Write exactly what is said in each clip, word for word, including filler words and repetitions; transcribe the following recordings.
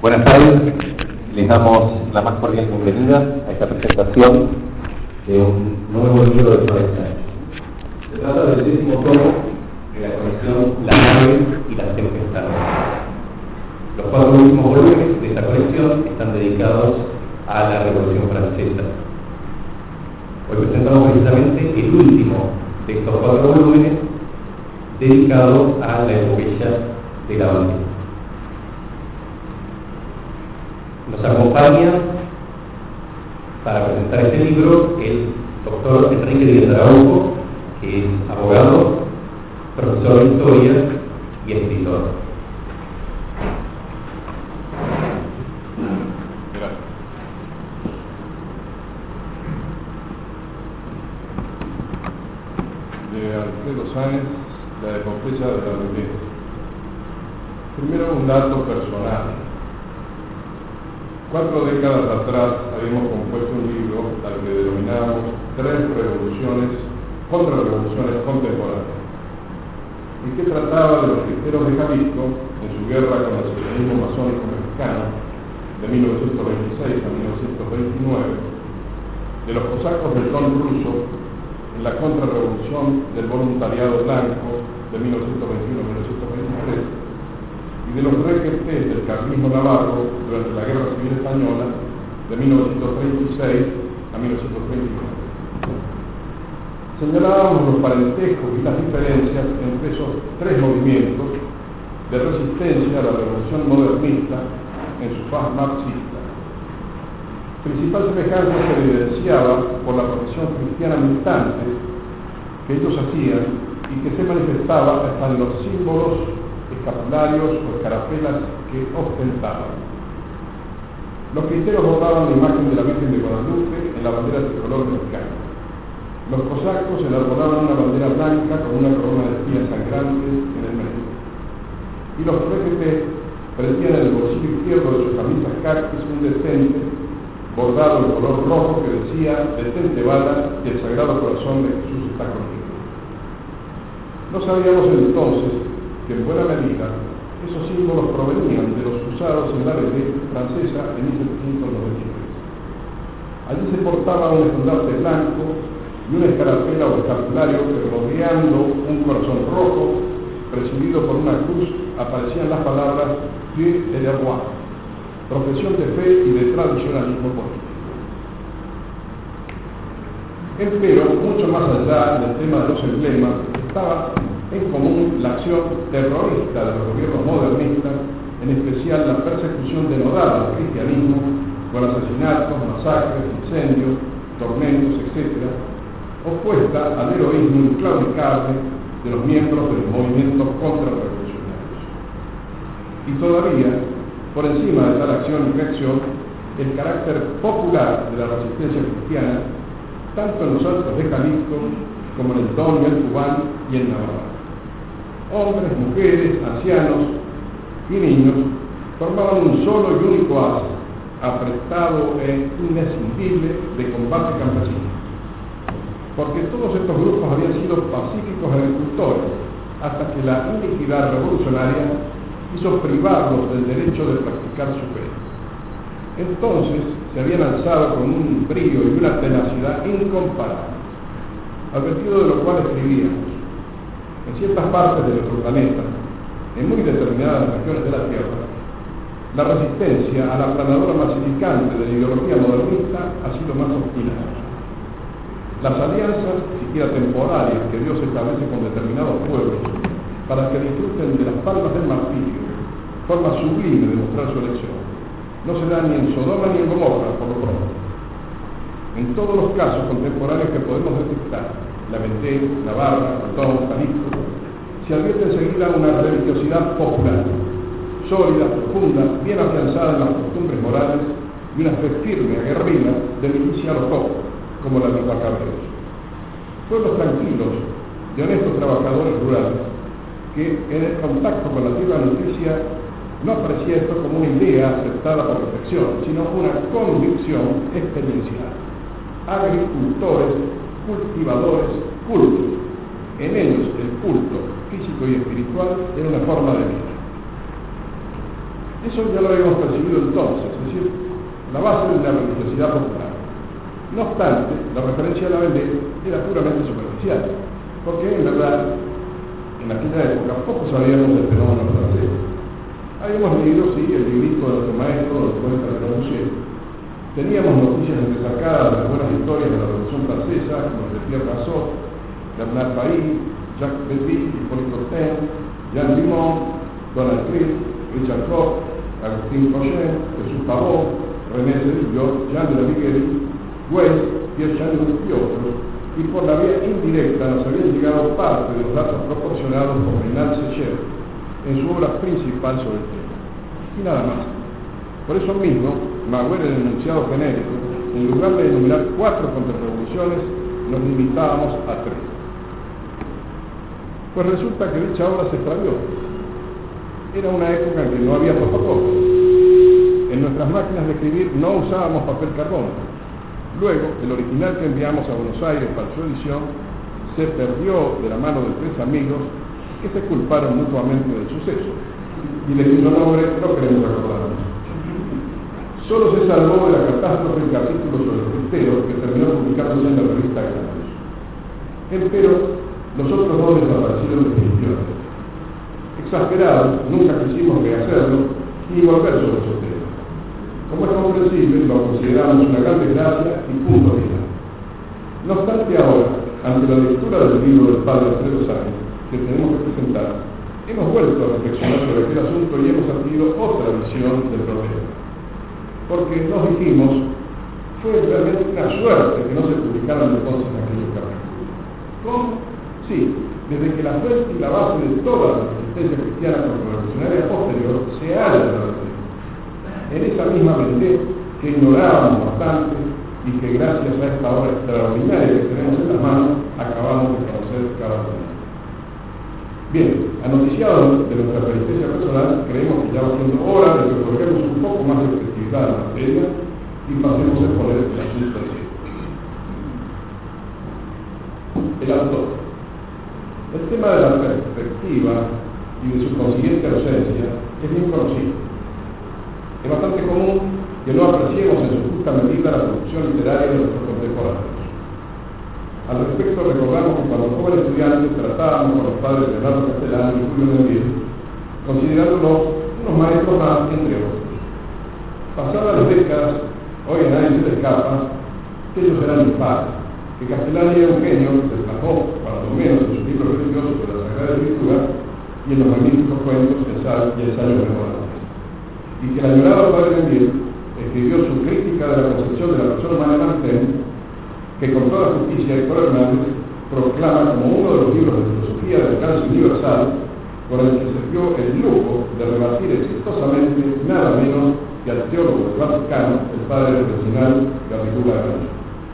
Buenas tardes, les damos la más cordial bienvenida a esta presentación de un nuevo libro de Florenstein. Se trata del décimo tomo de la colección La nave y las tempestades. Los cuatro últimos volúmenes de esta colección están dedicados a la Revolución Francesa. Hoy presentamos precisamente el último de estos cuatro volúmenes dedicado a la epopeya de la bandera. Nos acompaña para presentar este libro el doctor Enrique Díaz Araujo, que es abogado, profesor de historia y escritor. Gracias. De Alfredo Sáenz, la epopeya de la bandera. Primero, un dato personal. Cuatro décadas atrás habíamos compuesto un libro al que denominamos Tres revoluciones, contrarrevoluciones contemporáneas, y que trataba de los cristeros de Jalisco en su guerra con el socialismo masónico mexicano de mil novecientos veintiséis a mil novecientos veintinueve, de los cosacos del Don ruso en la contrarrevolución del voluntariado blanco de mil novecientos veintiuno a mil novecientos veintitrés, y de los requetés del carlismo navarro durante la Guerra Civil Española de mil novecientos treinta y seis a mil novecientos treinta y nueve. Señalábamos los parentescos y las diferencias entre esos tres movimientos de resistencia a la revolución modernista en su faz marxista. Principal semejanza se evidenciaba por la profesión cristiana militante que ellos hacían y que se manifestaba hasta en los símbolos escapularios o escarapelas que ostentaban. Los cristeros bordaban la imagen de la Virgen de Guadalupe en la bandera tricolor mexicana. Los cosacos enarbolaban una bandera blanca con una corona de espías sangrantes en el medio. Y los requetés prendían en el bolsillo izquierdo de sus camisas caquis un detente bordado en color rojo que decía: detente bala y el Sagrado Corazón de Jesús está contigo. No sabíamos entonces que en buena medida esos símbolos provenían de los usados en la Vedette francesa en mil setecientos noventa y tres. Allí se portaba un estandarte blanco y una escarapela o escapulario que, rodeando un corazón rojo presidido por una cruz, aparecían las palabras Dieu et le roi, profesión de fe y de tradicionalismo político. Empero, mucho más allá del tema de los emblemas, estaba en común la acción terrorista de los gobiernos modernistas, en especial la persecución denodada del cristianismo con asesinatos, masacres, incendios, tormentos, etcétera, opuesta al heroísmo inclaudicable de los miembros de los movimientos contrarrevolucionarios. Y todavía, por encima de tal acción y reacción, el carácter popular de la resistencia cristiana, tanto en los altos de Jalisco como en el Don y el Cubán y en Navarra. Hombres, mujeres, ancianos y niños formaban un solo y único haz, apretado e inescindible de combate campesino. Porque todos estos grupos habían sido pacíficos agricultores, hasta que la iniquidad revolucionaria hizo privarlos del derecho de practicar su fe. Entonces se habían alzado con un brío y una tenacidad incomparable, advertido de lo cual escribíamos: en ciertas partes de nuestro planeta, en muy determinadas regiones de la Tierra, la resistencia a la aplanadora masificante de la ideología modernista ha sido más obstinada. Las alianzas, siquiera temporarias, que Dios establece con determinados pueblos para que disfruten de las palmas del martirio, forma sublime de mostrar su elección, no se da ni en Sodoma ni en Gomorra, por lo pronto. En todos los casos contemporáneos que podemos detectar, la Vendée, Navarra, Cantón, Jalisco, se advierte enseguida una religiosidad popular, sólida, profunda, bien afianzada en las costumbres morales y una fe firme, aguerrida, de milicia local, como la de los acabeos. Pueblos tranquilos, de honestos trabajadores rurales, que en el contacto con la tierra nutricia no aprecia esto como una idea aceptada por reflexión, sino una convicción experiencial. Agricultores, cultivadores, cultos. En ellos el culto físico y espiritual era una forma de vida. Eso ya lo habíamos percibido entonces, es decir, la base de la religiosidad popular. No obstante, la referencia a la Vendée era puramente superficial, porque en verdad, en aquella época poco sabíamos del fenómeno francés. Habíamos leído, sí, el librito de nuestro maestro, el poeta de Corbusier. Teníamos noticias destacadas de las buenas historias de la Revolución Francesa, como el de Pierre Rasot, Bernard Bailly, Jacques Petit, Hippolyte Taine, Jean Dumont, Donald Trist, Richard Koch, Agustín Cochet, Jesús Pavón, René Cedillo, Jean de la Viguerie, Weiss, Pierre Chanut y otros, y por la vía indirecta nos habían llegado parte de los datos proporcionados por Reynald Secher en su obra principal sobre el tema. Y nada más. Por eso mismo, Maguire, el enunciado genérico, en lugar de enumerar cuatro contrarrevoluciones, nos limitábamos a tres. Pues resulta que dicha obra se extravió. Era una época en que no había protocolo. En nuestras máquinas de escribir no usábamos papel carbón. Luego, el original que enviamos a Buenos Aires para su edición se perdió de la mano de tres amigos que se culparon mutuamente del suceso. Y le cuyo nombre no queremos recordar. Solo se salvó de la catástrofe el capítulo sobre el cristero que terminó publicándose en la revista Grandes. Empero, los otros dos desaparecieron definitivamente. Exasperados, nunca quisimos rehacerlo ni volver sobre esos temas. Como es comprensible, lo consideramos una gran desgracia y punto final. No obstante, ahora, ante la lectura del libro del padre Alfredo Sáenz que tenemos que presentar, hemos vuelto a reflexionar sobre aquel asunto y hemos adquirido otra visión del problema. Porque nos dijimos, fue realmente una suerte que no se publicaran entonces aquellos capítulos. ¿Cómo? Sí, desde que la fuente y la base de toda la resistencia cristiana contrarrevolucionaria posterior se halla en la Vendée. En esa misma Vendée que ignorábamos bastante y que gracias a esta obra extraordinaria que tenemos en las manos, acabamos de conocer cada día. Bien, anoticiados de nuestra peripecia personal, creemos que ya va siendo hora de que otorguemos un poco más de objetividad a la materia y pasemos a exponer el asunto de esto. El autor. El tema de la perspectiva y de su consiguiente ausencia es bien conocido. Es bastante común que no apreciemos en su justa medida la producción literaria de nuestros contemporáneos. Al respecto, recordamos que cuando jóvenes estudiantes tratábamos con los padres de Leonardo Castellano y Julio Nembiel, considerándolos unos maestros más, entre otros. Pasadas las décadas, hoy a nadie se le escapa que ellos eran mis padres, que Castellano era un genio que se plasmó, cuando menos en sus libros religiosos de la Sagrada Escritura y en los magníficos cuentos y ensayos memorables. Y que el añorado padre Nembiel escribió su crítica de la concepción de la persona humana de Martin, que con toda justicia y por Hernández proclama como uno de los libros de filosofía de alcance universal por el que se dio el lujo de rebatir exitosamente nada menos que al teólogo del Vaticano, el padre original Garrigou Lagrange.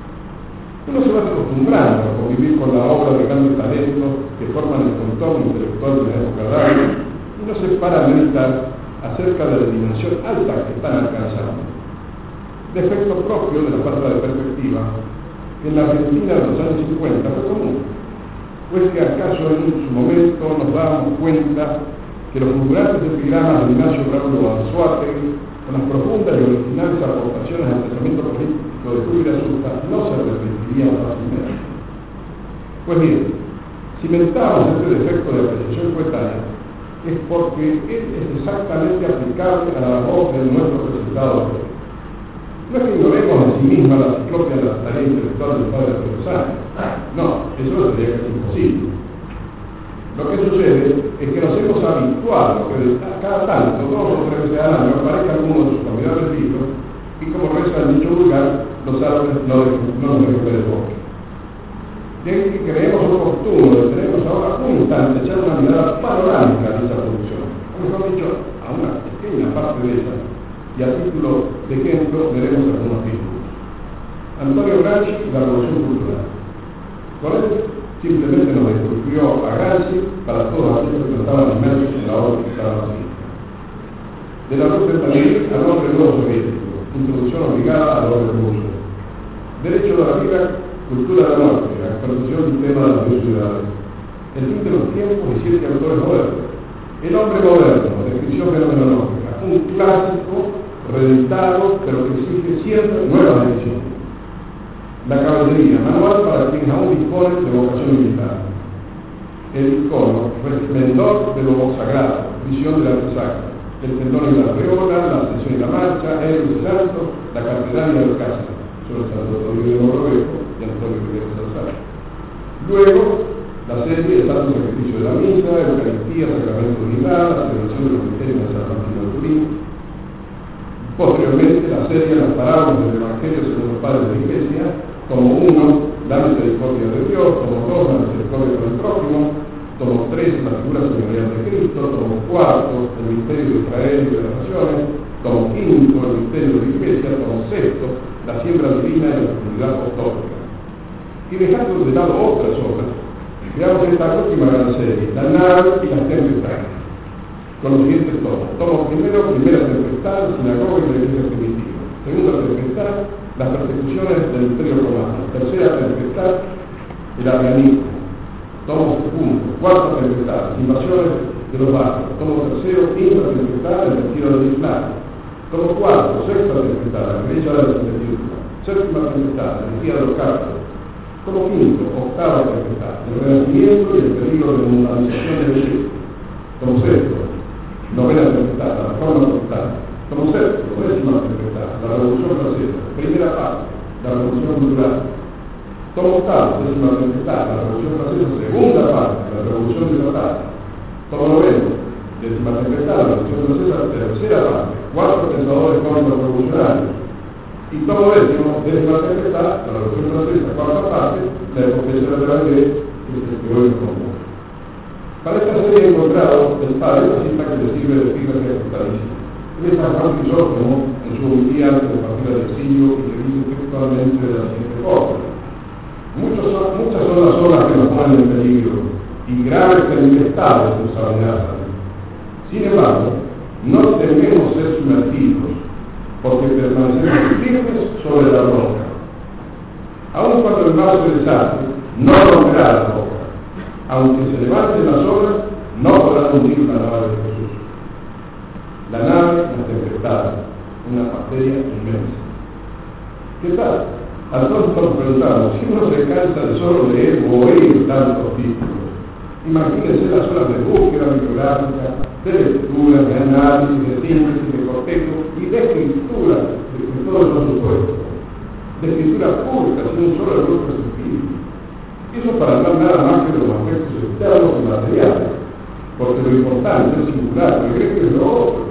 Uno se va acostumbrando a convivir con la obra de grandes talentos que forman el contorno intelectual de la época de Darwin y no se para a meditar acerca de la dimensión alta que están alcanzando. Defecto propio de la falta de perspectiva que en la Argentina de los años cincuenta fue común, pues que acaso en su momento nos dábamos cuenta que los fulgurantes epigramas de Ignacio Braulio Anzoátegui, con las profundas y originales aportaciones al pensamiento político de Julio Irazusta, no se repetirían fácilmente. Pues bien, cimentamos este defecto de apreciación coetánea es porque él es exactamente aplicable a la labor de nuestro presentado hoy. No es que ignoremos en sí misma la ciclopia de la tarea intelectual del padre Alfredo Sáenz. No, eso sería casi imposible. Lo que sucede es que nos hemos habituado que cada tanto, dos o tres veces al año, aparezca alguno de sus formidables libros y, como reza el dicho vulgar, los árboles no nos dejen el bosque. De ahí que creemos oportuno de tenernos ahora un instante echar una mirada panorámica de esa producción, o mejor dicho, a una pequeña parte de ella. Y a título de ejemplo veremos algunos títulos. Antonio Gramsci y la Revolución Cultural. Con él simplemente nos describió a Gramsci para todos aquellos que estaban inmersos en la órbita marxista. De la Rusia también al orden nuevo soviético, introducción obligada al orden ruso. Derecho de la vida, cultura de la muerte, la exposición del tema de las dos ciudades. El fin de los tiempos y siete autores modernos. El hombre moderno, descripción fenomenológica, un claro reeditado, pero que exige siempre nuevas ediciones. La caballería, manual para quienes aún disponen de vocación militar. El icono, resplendor de lo sagrado, visión del arte sacro. El pendón y la aureola, la ascensión y la marcha, el santo, la catedral y el alcázar, sobre Santo Antonio de Borrovejo y Antonio Rivera Salazar. Luego, la serie de Santo Sacrificio de la Misa, Eucaristía, Sacramento de Unidad, la celebración de los misterios de San Martín de Turín. Posteriormente, la serie Las parábolas del Evangelio según los padres de la Iglesia, como uno, la misericordia de Dios, como dos, la misericordia con el prójimo, tomo tres, la figura señorial de Cristo, tomo cuarto, el misterio de Israel y de las naciones, tomo quinto, el misterio de la Iglesia, tomo sexto, la siembra divina y la comunidad apostólica. Y dejando de lado otras obras, veamos esta última gran serie, la nave y las tempestades, con los siguientes tomos. Tomo primero, primera tempestad, sinagoga y la iglesia primitiva. Segunda tempestad, las persecuciones del Imperio Romano. Tercera tempestad, el arrianismo. Tomo segundo, cuarta tempestad, invasiones de los barcos. Tomo tercero, quinta tempestad, el retiro del Islam. Tomo cuarto, sexta tempestad, la iglesia de la Santidad. Séptima tempestad, la herejía de los cárceles. Tomo quinto, octava tempestad, el renacimiento y el peligro de mundialización del Egipto. Tomo sexto, novena tempestad, la reforma total. Tomo séptimo, décima tempestad, la revolución francesa. Primera parte, la revolución cultural. Tomo octavo, décima tempestad, la revolución francesa. Segunda parte, la revolución de la tarde. Tomo noveno, décima tempestad, la revolución francesa. Tercera parte, cuatro pensadores contrarrevolucionarios. Y tomo décimo, décima tempestad, la revolución francesa. Cuarta parte, la epopeya de la que se creó en común. Para esta serie he encontrado el padre una cita que le sirve de epígrafe vitalicia. Es San Juan Crisóstomo, en su homilía antes de partir al exilio, y que dice textualmente de la siguiente forma: Muchos son, muchas son las obras que nos ponen en peligro, y graves tempestades nos amenazan. Sin embargo, no tememos ser sumergidos, porque permanecemos firmes sobre la roca. Aun cuando el mar se desate, no romperá la roca. Aunque se levanten las olas, no podrán hundir la nave de Jesús. La nave, la tempestad, una materia inmensa. ¿Qué tal? A todos nos preguntamos, si uno se cansa de solo leer o oír tantos títulos, imagínense las horas de búsqueda bibliográfica, de lectura, de análisis, de síntesis, de cortejo y de escritura de, de todos los supuestos, de escritura pública, sin un solo error prescriptivo. Eso para hablar nada más que de los aspectos externos y materiales, porque lo importante es singular, lo que es lo otro.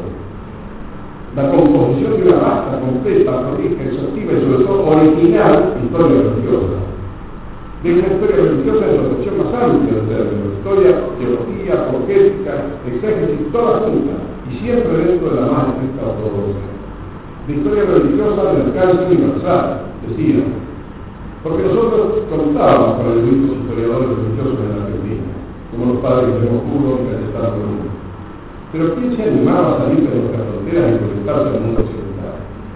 La composición de una vasta, completa, prolija, exhaustiva y sobre todo original historia religiosa. De una historia religiosa en su acepción más amplia del término, historia, teología, apologética, exégesis, todas juntas, y siempre dentro de la más estricta ortodoxia. De historia religiosa de alcance universal, decía, porque nosotros contábamos con eruditos historiadores religiosos en la Argentina, como los padres de Moscuro y Cayetano Bruno. Pero ¿quién se animaba a salir de nuestras fronteras y conectarse al mundo occidental?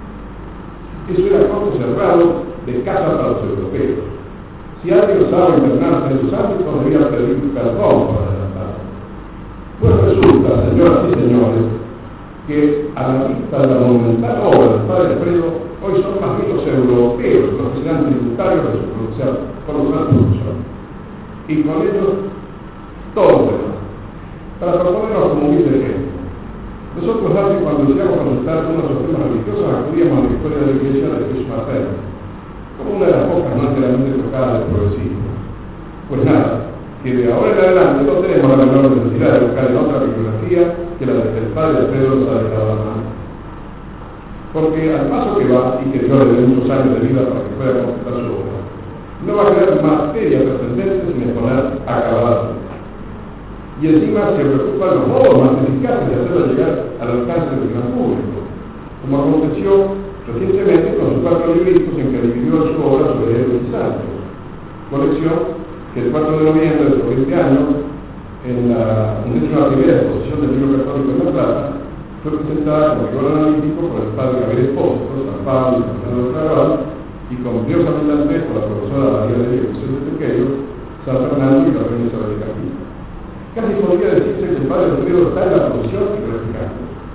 Eso era corto cerrado de casa para los europeos. Si alguien osaba internarse en sus ámbitos, debía pedir perdón por adelantarlo. Pues resulta, señoras y señores, que a la vista de la monumental obra del padre Alfredo, hoy son más bien los europeos los que serán tributarios de su producción, con los gran producción. Y con ellos, todo lo demás. Para proponernos como humilde ejemplo, nosotros antes, cuando decíamos consultar uno de los temas religiosos, acudíamos a la historia de la iglesia de Jesús Materno, como una de las pocas no enteramente tocadas del progresismo. Pues nada, que de ahora en adelante no tenemos la menor necesidad de buscar en otra bibliografía que la del padre Alfredo nos ha dejado a la mano. Porque al paso que va, y que Dios le dé muchos años de vida para que pueda completar su obra, no va a crear materia trascendente sin exponer acabada. Y encima se preocupan los modos más eficaces de hacerla llegar al alcance del gran público, como aconteció recientemente con sus cuatro libritos en que dividió su obra sobre héroes y santos, colección que el cuatro de noviembre del siguiente año, en la undécima primera exposición del libro católico en La Plata, fue presentada con rigor analítico por el padre Gabriel Espósito, San Pablo y San Fernando de Claraval, y con Dios abundante por la profesora María de Dios José de Tequeiro, San Fernando y la reina Isabel de Castilla. Casi podría decirse que el padre Alfredo está en la posición y verificando,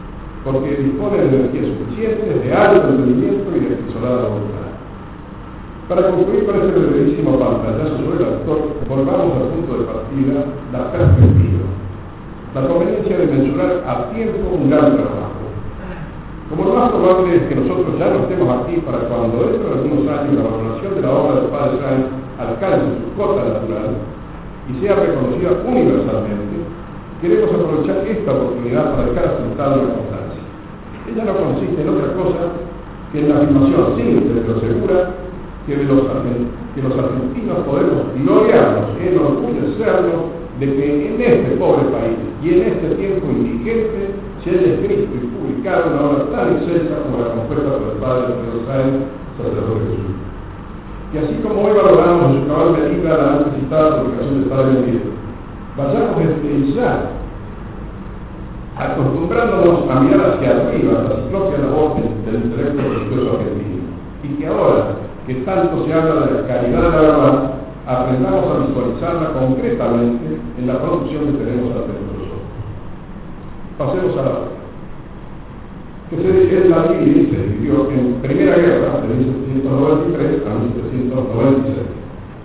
porque dispone de energía suficiente, de alto rendimiento y de acrisolada voluntad. Para concluir con este brevísimo pantallazo sobre el autor, volvamos al punto de partida, la perspectiva, la conveniencia de mensurar a tiempo un gran trabajo. Como lo más probable es que nosotros ya no estemos aquí para cuando dentro de algunos años la valoración de la obra del padre Sáenz alcance su cota natural y sea reconocida universalmente, queremos aprovechar esta oportunidad para dejar asentada una constancia. Ella no consiste en otra cosa que en la afirmación simple pero segura que los, que los argentinos podemos gloriarnos, enorgullecernos de que en este pobre país y en este tiempo indigente se haya escrito y publicado una obra tan excelsa como la compuesta por el padre Alfredo Sáenz, sacerdote Jesús. Y así como hoy valoramos en su cabal medida la antes citada publicación del padre Miguel, vayamos desde ya acostumbrándonos a mirar hacia arriba la ciclopia labor del intelecto religioso argentino, y que ahora que tanto se habla de la calidad de la verdad, aprendamos a visualizarla concretamente en la producción que tenemos ante nosotros. Pasemos a la otra. Que se, es la divide, se dividió en Primera Guerra, de mil setecientos noventa y tres a mil setecientos noventa y seis.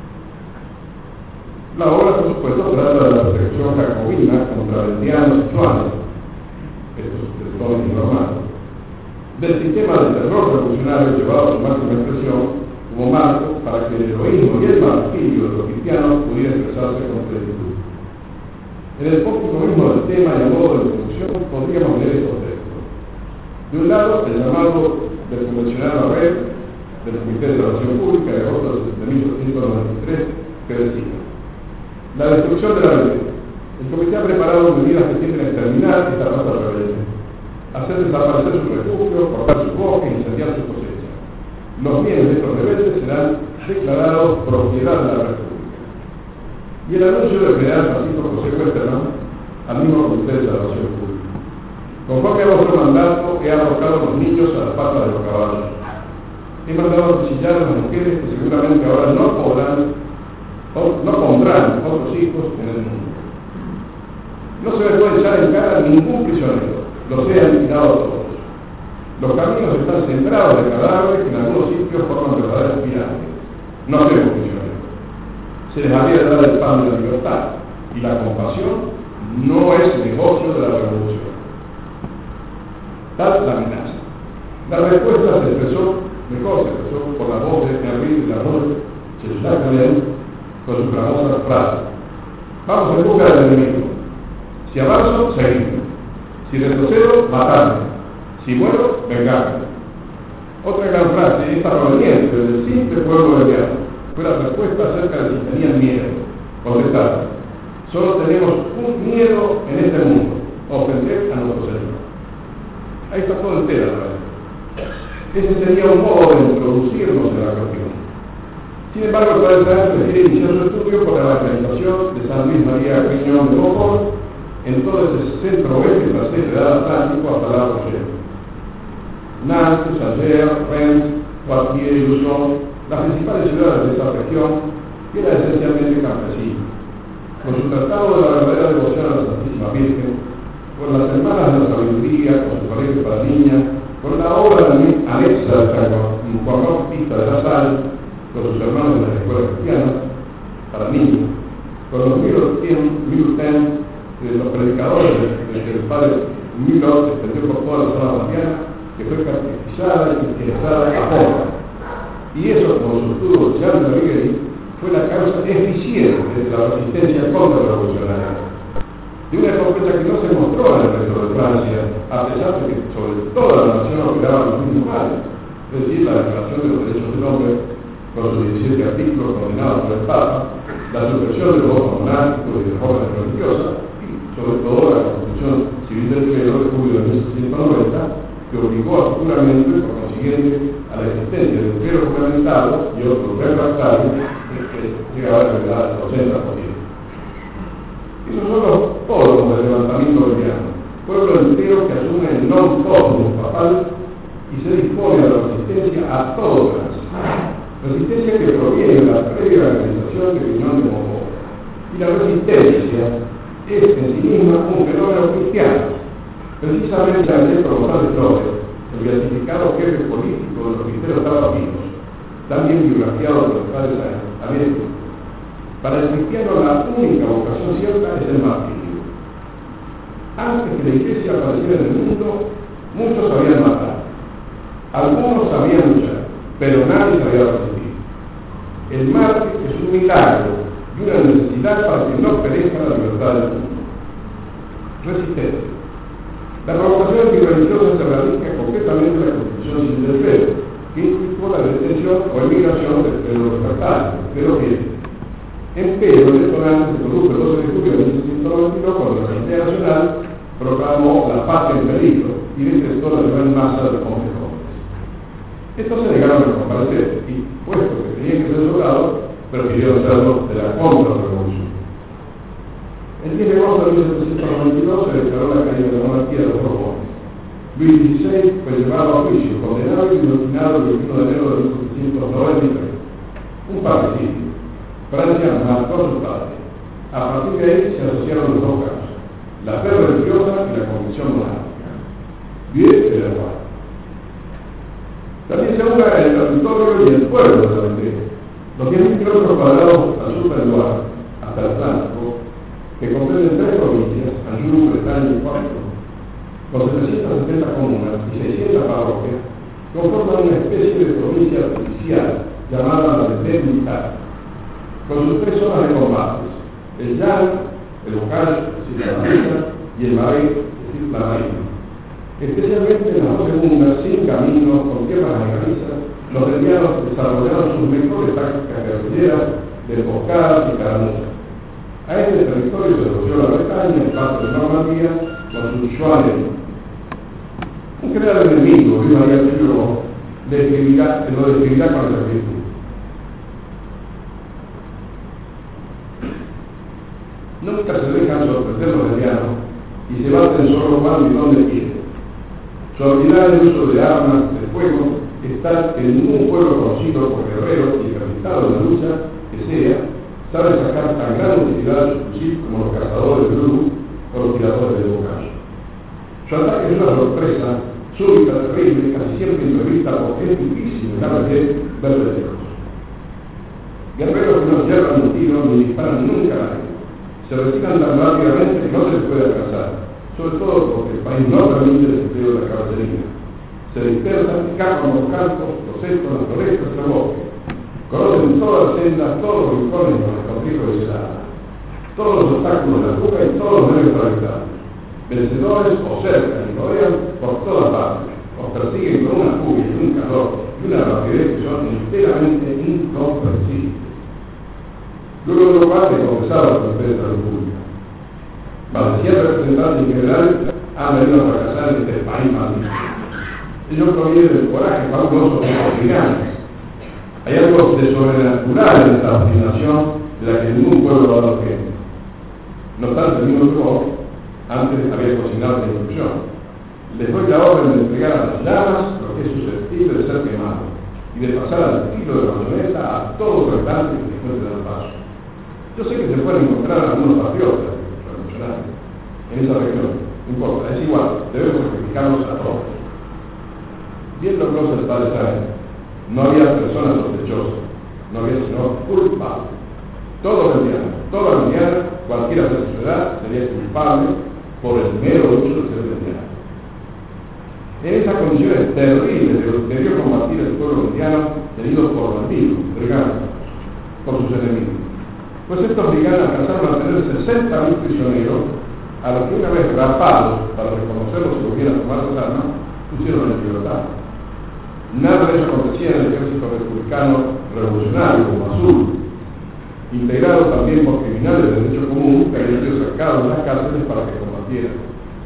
La obra, por supuesto, trata de la persecución jacobina contra vendianos y chuanes, estos teutones y normandos, del sistema de terror revolucionario llevado a su máxima expresión como marco para que el heroísmo y el martirio de los cristianos pudiera expresarse con plenitud. En el poco mismo del tema y a modo de introducción podríamos leer estos textos. De un lado, el llamado del convencional red del Comité de Salvación Pública de agosto de mil setecientos noventa y tres, que decía: la destrucción de la red. El comité ha preparado medidas que tienden a exterminar esta raza rebelde, hacer desaparecer su refugio, cortar sus bosques, incendiar sus cosechas. Los bienes de estos rebeldes serán declarados propiedad de la República. Y el anuncio del general Francisco José Westermann al mismo Comité de Salvación Pública: conforme a vuestro mandato, he arrojado a los niños a las patas de los caballos. He mandado a cuchillar a las mujeres que seguramente ahora no podrán, o no pondrán otros hijos en el mundo. No se les puede echar en cara a ningún prisionero, los he aniquilado todos. Los caminos están sembrados de cadáveres que en algunos sitios forman verdaderas pirámides. No tenemos prisioneros. Se les había de dar el pan de la libertad, y la compasión no es negocio de la revolución. Tal la amenaza. La respuesta se expresó, mejor se expresó por la voz de Henry de la Rue, Chelsea, con su famosa frase: vamos en busca del enemigo. Si avanzo, seguimos. Si retrocedo, matarme. Si muero, vengarme. Otra gran frase, esta proveniente del simple pueblo boliviano, fue la respuesta acerca de si tenían miedo. Contestaron: solo tenemos un miedo en este mundo, ofender a nuestro Señor. Ahí está todo entera la verdad. Ese sería un modo de introducirnos en la cuestión. Sin embargo, el padre Sáenz prefiere iniciar su estudio por la evangelización de San Luis María Griñón de Bohol en todo ese centro oeste francés del Atlántico hasta la Rochelle. Nantes, Alger, Rennes, Poitiers, Luzón, las principales ciudades de esta región, que era esencialmente campesina. Con su tratado de la verdadera devoción a la Santísima Virgen, con las hermanas de la sabiduría, con su colegio para niñas, con la obra anexa de San Juan Bautista de la Salle, con sus hermanos de las escuelas cristianas para niños, con los Milutens, de los predicadores de que el padre Milot extendió por toda la zona boliviana, que fue catequizada y cristianizada a Porta. Y eso, como sostuvo Jean de Miguel, fue la causa eficiente de la resistencia contrarrevolucionaria. De una epopeya que no se mostró en el resto de Francia, a pesar de que sobre toda la nación operaban los mismos males, es decir, la Declaración de los Derechos del Hombre, con sus diecisiete artículos condenados por el Papa, la supresión de los votos monárquicos y de las órdenes religiosas, y sobre todo la Constitución Civil del Clero de julio de mil setecientos noventa, que obligó a futuramente, por consiguiente, a la existencia de un clero juramentado y otros refractarios que llegaba a revelar el ochenta por ciento. Esos son los polos del levantamiento boliviano, pueblo entero que asume el non cosmos papal y se dispone a la resistencia a todo Francia. Resistencia que proviene de la previa organización de Griñón de Bohol. Y la resistencia es en sí misma un fenómeno cristiano, Precisamente Alejandro González Flores, el beatificado jefe político de los cristeros tabaquinos, también biografiado por los padres abiertos. Para el cristiano la única vocación cierta es el martirio. Antes que la iglesia apareciera en el mundo, muchos sabían matar. Algunos sabían luchar, pero nadie sabía resistir. El mártir es un milagro y una necesidad para que no perezca la libertad del mundo. Resistencia. La provocación antirreligiosa se radica concretamente en la Constitución Civil del Pedro, que instituyó la detención o emigración del Pedro Libertario, Pedro Fiel. En Pedro, el detonante se produjo el doce de julio de mil setecientos noventa y dos cuando la Asamblea Nacional proclamó la patria en peligro y decretó la gran masa de hombres jóvenes. Estos se negaron a comparecer y, puesto que tenían que ser soldados, prefirieron serlo de la contrarrevolución. El diez de agosto de mil setecientos noventa y dos se declaró la caída de la monarquía de los Borbones. Luis dieciséis fue llevado a juicio, condenado y guillotinado el veintiuno de enero de mil setecientos noventa y tres. Un parricidio. Francia mató a su padre. A partir de ahí se asociaron los dos casos, la fe religiosa y la convicción monárquica. Bien el hermano. También se usa el territorio y el pueblo de la Vendée. Los diez mil kilómetros cuadrados al sur del lugar, hasta el Atlántico, que comprenden tres provincias, Anjou, Bretaña y Poitou, con setecientas setenta comunas y seiscientas parroquias, conforman una especie de provincia artificial llamada la Vendée militar, con sus tres zonas de combates, el llano, el bocage, es decir, la marina, y el marais, es decir, la marina. Especialmente en las dos segundas, sin caminos, con tierras anegadizas, los vendianos desarrollaron sus mejores tácticas guerrilleras de emboscadas y caramuzas. A este territorio se asoció la Bretaña, el paso de Normandía, con su Schwanen. Un creador enemigo, Luis María Trillo, describirá, lo describirá con esa virtud. Nunca se dejan sorprender los vendianos y se baten solo cuando y donde quieren. Su habilidad en el uso de armas de fuego está en ningún pueblo conocido por guerreros y ejercitado en la lucha que sea, sabe sacar tan gran utilidad de su fusil como los cazadores de luz o los tiradores de bocage. Su ataque es una sorpresa súbita, terrible, casi siempre imprevista porque es difícil en la vez verle lejos. Guerreros que no yerran un tiro ni disparan nunca a nadie. Se retiran tan rápidamente que no se les puede alcanzar, sobre todo porque el país no permite el empleo de la caballería. Se dispersan, escapan los campos, los cestos, las florestas, los bosques. Conocen todas las sendas, todos los rincones con el conflicto de celada, todos los obstáculos de la fuga y todos los medios para evitarlos. Vencedores o cercan y rodean por todas partes, os persiguen con una fuga y un calor y una rapidez que son enteramente incomprensibles. Luego de lo cual se confesaba la defensa de la República. Padecía representantes y generales han venido a fracasar en este país maldito. Ellos provienen del coraje fabuloso de los gigantes. Hay algo de sobrenatural en esta obstinación de la que ningún pueblo ha dado ejemplo. No obstante, el mismo Dios antes había cocinado la instrucción. Les doy la orden de entregar a las llamas lo que es susceptible de ser quemado y de pasar al tiro de la bayoneta a todos los restantes que encuentren al paso. Yo sé que se pueden encontrar algunos patriotas revolucionarios en esa región, no importa, es igual, debemos sacrificarlos a todos. Bien lo conoce el padre Sáenz, no había personas sospechosas, no había sino culpables. Todo vendiano, toda vendiana, cualquiera de su edad, sería culpable por el mero uso de ser vendiano. En esas condiciones terribles debió combatir el pueblo vendiano herido por bandidos, brigantes, por sus enemigos. Pues estos brigantes alcanzaron a tener sesenta mil prisioneros, a los que una vez rapados para reconocerlos y volvieran a tomar las armas, pusieron en libertad. Nada de eso acontecía en el ejército republicano revolucionario, como Azul, integrado también por criminales de derecho común que habían sido sacados de las cárceles para que combatieran.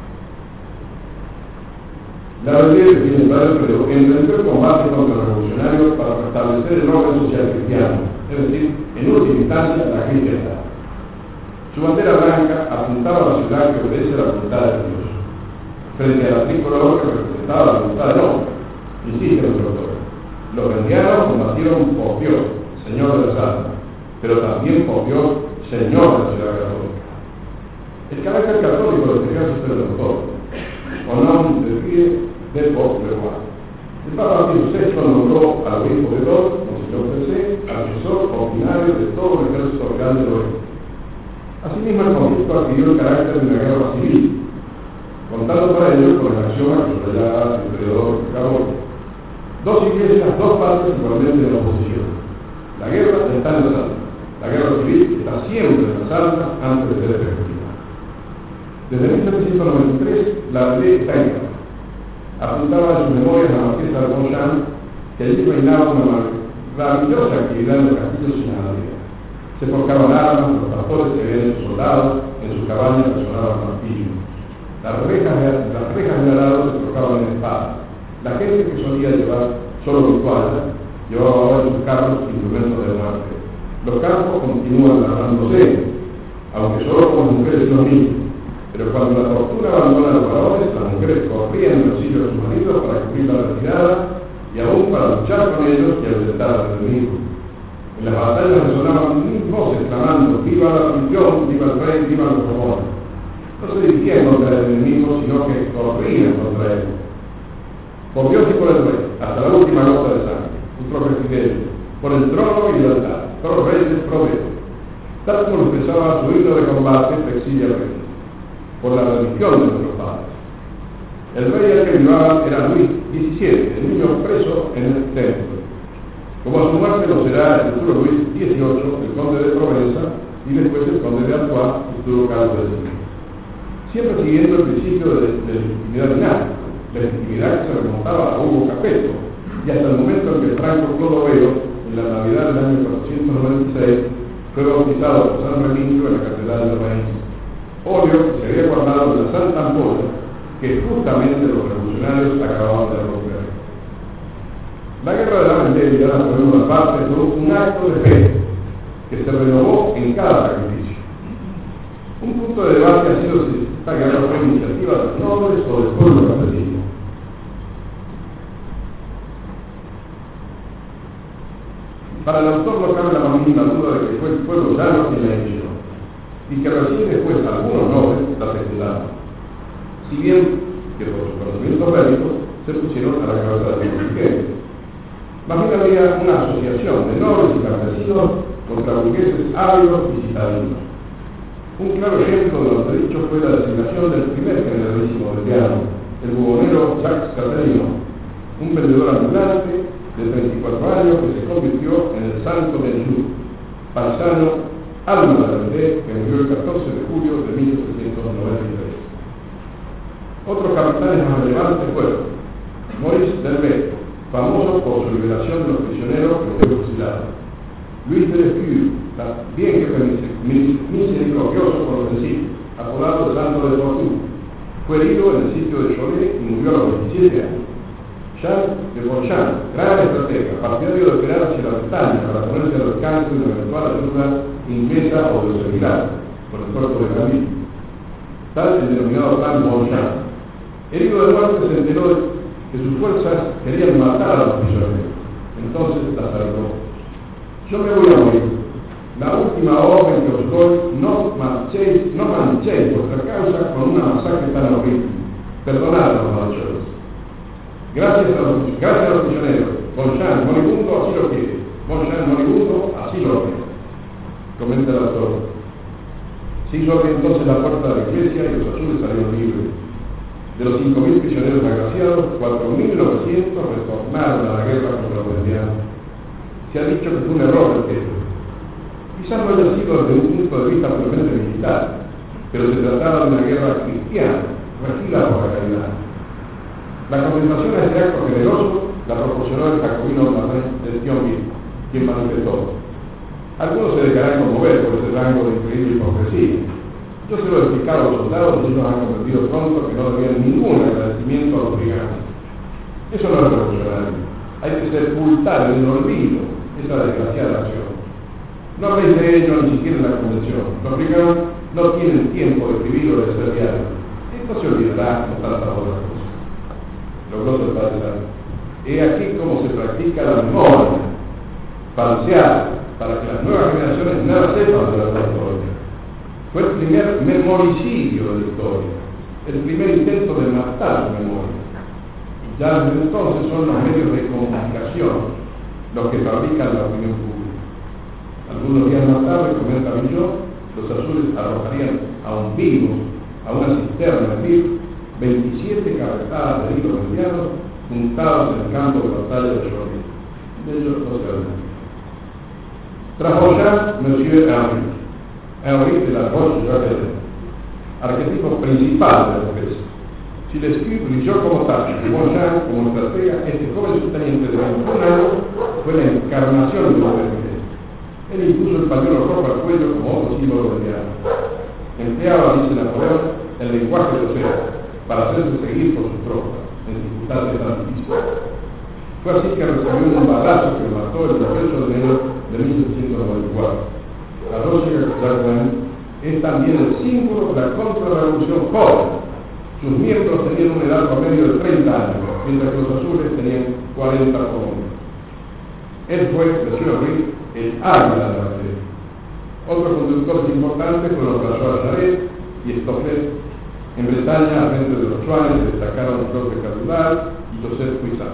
La verdad es que el padre Pedro emprendió el combate contra los revolucionarios para restablecer el orden social cristiano, es decir, en última instancia, la cristiandad. Su bandera blanca apuntaba a la ciudad que obedece a la voluntad de Dios, frente a la tricolor que representaba la voluntad del hombre. Insiste nuestro autor. Los vendianos combatieron por Dios, Señor de las almas, pero también por Dios, Señor de la ciudad católica. El carácter católico del ejército del autor o non de pie del popolo romano. El Papa Pío sexto nombró al obispo de Dor, Monseñor Pesce, asesor ordinario de todo el ejército real del oeste. Asimismo, el conflicto adquirió el carácter de una guerra civil, contando para ello con el axioma que subrayaba el historiador Carbón. Dos iglesias, dos partes igualmente en oposición. La guerra está en las almas. La guerra civil está siempre en las almas antes de ser efectiva. Desde mil setecientos noventa y tres, la ley Taika apuntaba en sus memorias a la marquesa de Bonchamp que allí reinaba una maravillosa actividad en los castillos sin ganadería. Se forjaban armas, los pastores se veían sus soldados, en sus cabañas resonaban martillos. Las rejas, las rejas de arado se trocaban en espadas. La gente que solía llevar solo toallas llevaba ahora en sus carros instrumentos de muerte. Los campos continúan labrándose, aunque solo con las mujeres y los niños. Pero cuando la tortura abandona a los varones, las mujeres corrían en los sillos de sus maridos para cubrir la retirada y aún para luchar con ellos y ahuyentar al enemigo. En las batallas resonaban mil voces clamando: ¡viva la religión, viva el rey, viva los romanos! No se dirigían contra el enemigo, sino que corrían contra él. Por Dios y por el rey, hasta la última gota de sangre, un profetigerio, por el trono y el altar, pro reyes, pro Dios. Tal como lo expresaba su himno de combate, Flexilia Rey, por la religión de nuestros padres. El rey al que vivaban era Luis diecisiete, el niño preso en el templo. Como a su muerte lo será el futuro Luis dieciocho, el conde de Provenza, y después el conde de Artois, futuro Carlos décimo. Siempre siguiendo el principio de, de legitimidad dinámica, la legitimidad que se remontaba a Hugo Capeto, y hasta el momento en que Franco Clodoveo, en la Navidad del año cuatrocientos noventa y seis, fue bautizado por San Remigio en la Catedral de Reims, óleo que se había guardado de la Santa Ampolla, que justamente los revolucionarios acababan de romper. La guerra de la Vendetta, por una parte, fue un acto de fe que se renovó en cada sacrificio. Un punto de debate ha sido si esta guerra fue iniciativa de los nobles o del pueblo campesino. Para el autor no cabe la más mínima duda de que fue el pueblo llano quien la inició, y que recién después algunos nobles la secundaron, si bien que por sus conocimientos bélicos se pusieron a la cabeza de los dirigentes. Más bien había una asociación de nobles y campesinos contra burgueses ávidos y citadinos. Un claro ejemplo de lo dicho fue la designación del primer generalísimo del piano, el bubonero Jacques Caterino, un vendedor ambulante de treinta y cuatro años que se convirtió en el santo de Anjou, paisano, alma de la Vendée, que murió el catorce de julio de mil setecientos noventa y tres. Otros capitanes más relevantes fueron Maurice Delbecq, famoso por su liberación de los prisioneros que fue fusilado; Luis de Lescure, también que fue misericordioso por los vencidos, apodado el Santo de Portu, fue herido en el sitio de Cholet y murió a los veintisiete años. Jean de Bonchamp, gran estratega, partidario de operar hacia la Bretaña para ponerse al alcance de una eventual ayuda inglesa o de los emigrados, por el cuerpo de Camille, tal el denominado Plan Bonchamp. Herido de muerte, se enteró de que sus fuerzas querían matar a los prisioneros. Entonces la salvó. Yo me voy a morir. La última orden que os doy: no manchéis, no manchéis vuestra causa con una masacre tan horrible. Perdonad a los malhechores. Gracias a los, gracias a los prisioneros. Bonchamp moribundo así lo quiere. Bonchamp moribundo así lo quiere. Comenta el autor. Se hizo abrir entonces la puerta de la iglesia y los azules salieron libres. De los cinco mil prisioneros agraciados, cuatro mil novecientos retornaron a la guerra contra los venecianos. Se ha dicho que fue un error el texto. Quizás no haya sido desde un punto de vista puramente militar, pero se trataba de una guerra cristiana, regida por la caridad. La contemplación a este acto generoso la proporcionó el jacobino Martin de Thionville, quien manifestó: algunos se dejarán conmover por ese rango de increíble hipocresía. Yo se lo he explicado a los soldados y ellos han comprendido pronto que no debían ningún agradecimiento a los brigantes. Eso no es revolucionario. Hay que sepultar en el olvido esa desgraciada acción. No habléis de ello ni siquiera en la convención. Los brigantes no tienen tiempo de escribir o de ser diario. Esto se olvidará con tantas otras cosas. Logró el padre. He aquí cómo se practica la memoria, falseada, para que las nuevas generaciones nada sepan de la historia. Fue el primer memoricidio de la historia. el primer intento de matar su memoria. Ya desde entonces son los medios de comunicación los que fabrican la opinión pública. Algunos días más tarde, comenta Villó, los azules arrojarían a un vivo, a una cisterna de vir, veintisiete cabezadas de hilos medianos juntados en el campo de batalla de Jordi. De ellos no se habla. Tras Rochard, Monsieur Henry, Henry de la Roche-Jacqueline, arquetipo principal de la defensa. Si Lescure brilló como táctico y Bonchamp como estratega, este joven subteniente de veintiún años fue la encarnación de la defensa. Él impuso el pañuelo rojo al cuello como otro símbolo de guerra. Empleaba, dice Napoleón, el lenguaje de océano para hacerse seguir por sus tropas en circunstancias tan difíciles. Fue así que recibió un balazo que lo mató el dieciocho de enero de mil setecientos noventa y cuatro. La Roche-Jacqueline es también el símbolo de la contrarrevolución joven. Sus miembros tenían una edad promedio de treinta años, mientras que los azules tenían cuarenta por lo menos. Él fue, Monsieur Henry, el águila de la batalla. Otros conductores importantes fueron François Jaret y Stoffel. En Bretaña, al frente de los Chuanes, se destacaron Georges Cadoudal y Joseph Puissant.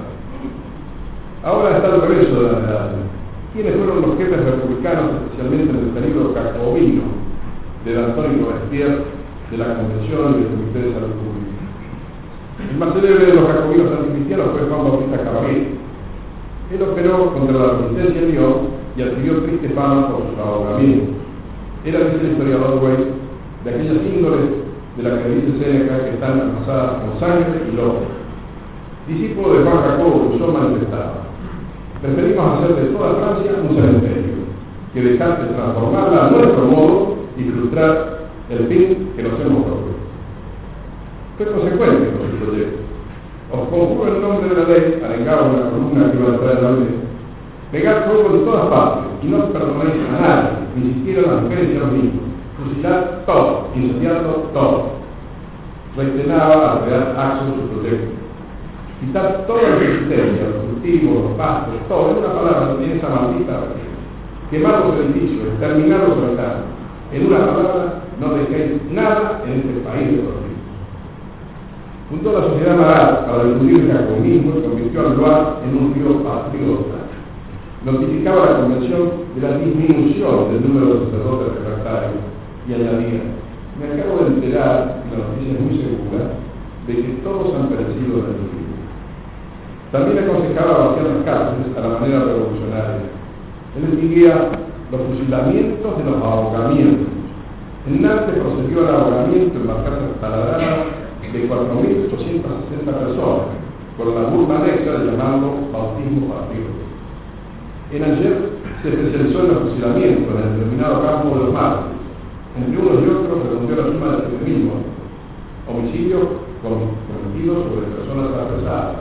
Ahora está el regreso de la medalla. ¿Quiénes fueron los jefes republicanos, especialmente en el período jacobino de Antonio Robespierre, de la Convención y del Comité de Salud Pública? El más célebre de los jacobinos anticristianos fue Juan Bautista Cavalier. Él operó contra la resistencia en Lyon y adquirió triste fama por sus ahogamientos. Era, dice el historiador Weiss, de aquellas índoles de la que dice Séneca que están amasadas con sangre y lodo. Discípulo de Juan Jacobo Rousseau manifestaba: preferimos hacer de toda Francia un cementerio que dejar de transformarla a nuestro modo y frustrar el fin que nos hemos propuesto. Fue consecuente con su proyecto. Os conjuro en nombre de la ley, arengaba una columna que iba a traer la ley, pegar fuego en todas partes y no perdonéis a nadie, ni siquiera a las mujeres y a los niños. Fusilar todo, incendiarlo todo. Reiteraba al real Axel su proyecto. Quitar toda la resistencia, los cultivos, los pastos, todo, en una palabra, no tiene esa maldita región. Quemar los edificios, exterminar los habitantes. En una palabra, no dejéis nada en este país de los ricos. Fundó la Sociedad Marat para difundir el jacobinismo y convirtió al Loire en un río patriota. Notificaba la Convención de la disminución del número de sacerdotes refractarios y añadía: me acabo de enterar, y la noticia es muy segura, de que todos han perecido en el río. También aconsejaba vaciar las cárceles a la manera revolucionaria. Él extinguía los fusilamientos de los ahogamientos. En Nantes procedió al ahogamiento en barcazas taladradas de cuatro mil ochocientas sesenta personas, con la burla anexa de llamarlo bautismo patriota. En Angers se especializó en el fusilamiento en el denominado campo de los mártires. Entre unos y otros redondeó la suma de siete mil muertos. Homicidios cometidos sobre personas apresadas.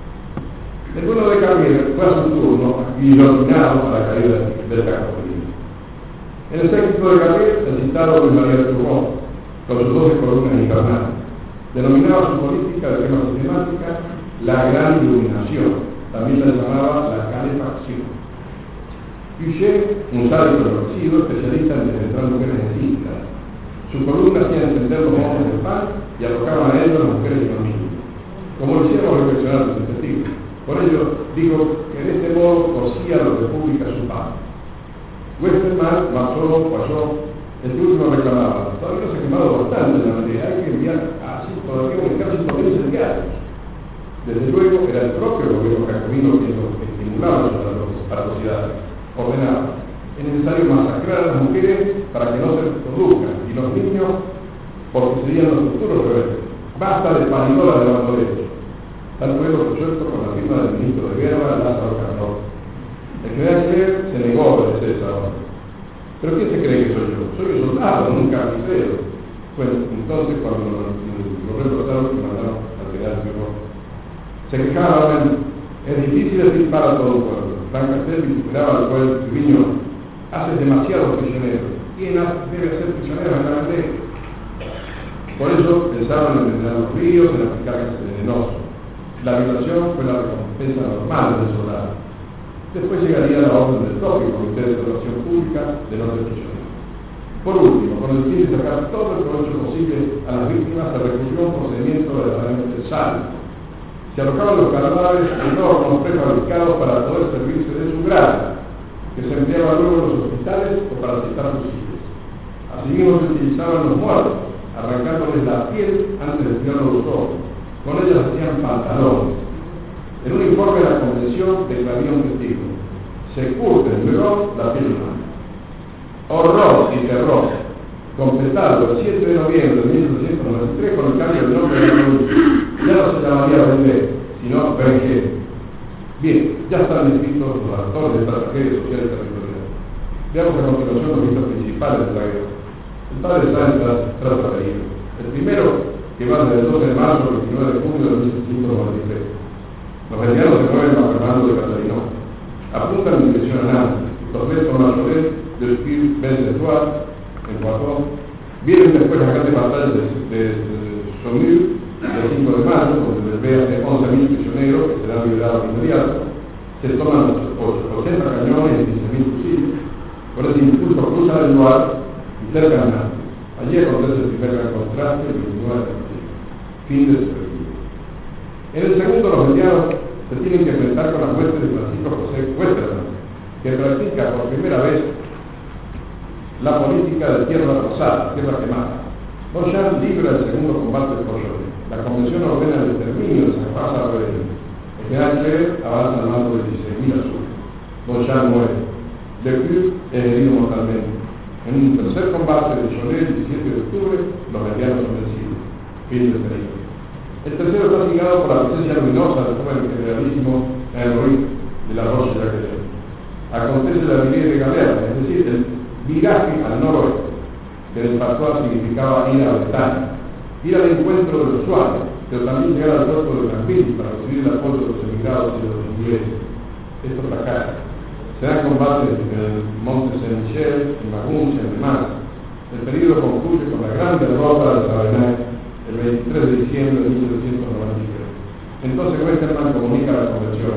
El bueno de Carrier fue a su turno guillotinado a la caída del jacobinismo. En el séquito de Carrier, el citado Luis María de Turrón, con sus doce columnas infernales, denominaba su política de tema sistemática la gran iluminación, también la llamaba la calefacción. Puget, un sádico enloquecido, especialista en descentrar mujeres en cintas. Su columna hacía encender los ojos del pan y arrojaban a ellos las mujeres y los niños, como lo hicieron reflexionar sus testigos. Por ello, digo que de este modo cosía la república su pan. Westermann, Massot, Poisson, este último reclamaba: todavía no se ha quemado bastante en la Vendée, hay que enviar así todavía un ejército de incendiarios. Desde luego, era el propio gobierno jacobino quien lo estimulaba sus atrocidades. Ordenaba: es necesario masacrar a las mujeres para que no se reproduzcan, y los niños porque serían los futuros rebeldes. Basta de panidoras de bandoleros. Tal fue lo resuelto con la firma del ministro de Guerra, Lázaro Carnot. El general Scheer se negó a obedecer esa orden. ¿Pero quién se cree que soy yo? Soy un soldado, no un carnicero. Bueno, entonces cuando lo, lo reportaron, que mandaron al general Scheer, se quejaban: es difícil decir para todo un pueblo. Francastel vituperaba al pueblo triviño: haces demasiados prisioneros. ¿Quién debe hacer prisioneros en la Vendée? Por eso pensaban en drenar los ríos, en aplicar gases venenosos. La violación fue la recompensa normal del soldado. Después llegaría la orden del propio Comité de Salvación Pública de no ser prisioneros. Por último, con el fin de sacar todo el provecho posible a las víctimas, se recurrió a un procedimiento verdaderamente sano. Se alojaban los cadáveres en hornos prefabricados para poder servirse de su grasa, que se empleaba luego en los hospitales o para citar fusiles. Asimismo se utilizaban los muertos, arrancándoles la piel antes de tirarlos los ojos. Con ellos hacían pantalones. En un informe de la convención declaró un testigo: se curte luego la piel humana. Horror y terror, completado el siete de noviembre de mil ochocientos noventa y tres con el cambio de nombre de la provincia. Ya no se llamaría Vendée, sino Benguet. Bien, ya están descritos los actores de esta tragedia social y territorial. Veamos a continuación los hitos principales de la guerra. El padre Sáenz trata de ir. El primero, que va desde el doce de marzo al veintinueve de junio de mil setecientos noventa y tres. Los veteranos se mueven bajo el mando de Catalino. Apuntan en dirección a Nantes. Los restos mayores de Spire Ben-Detroit, en Poitou. Vienen después las grandes batallas de, de, de Saumur, el cinco de mayo, donde se ve a once mil prisioneros que serán liberados de inmediato. Se toman ochenta cañones y quince mil fusiles. Con ese impulso cruzan el Loire y cercan Nantes. Allí acontece el primer gran contraste, el veintinueve de abril. Fin de su periodo. En el segundo, los medianos se tienen que enfrentar con las muertes de Francisco José Westermann, que practica por primera vez la política de tierra rosada, tierra quemada. Beauchamp libra el segundo combate por Jordi. La convención ordena el exterminio de San Paz Rebelde. El general Kleber avanza al mando de dieciséis mil azules. Beauchamp muere. Leclerc es herido mortalmente. En un tercer combate de Cholet, el diecisiete de octubre, los medianos son vencidos. Fin del periodo. El tercero está sigado por la presencia luminosa del joven generalísimo Henry de la Roche-Jacqueline. Acontece la virée de Galera, es decir, el viraje al noroeste, que en el patois significaba ir a Bretaña, ir al encuentro de los suaves, pero también llegar al puerto de Granville para recibir el apoyo de los emigrados y de los ingleses. Esto fracasa. Se dan combates en el Monte Saint-Michel, en Maguncia, en Le Mans. El período concluye con la gran derrota de Savenay el veintitrés de diciembre de mil setecientos noventa y tres. Entonces Westermann comunica a la convención: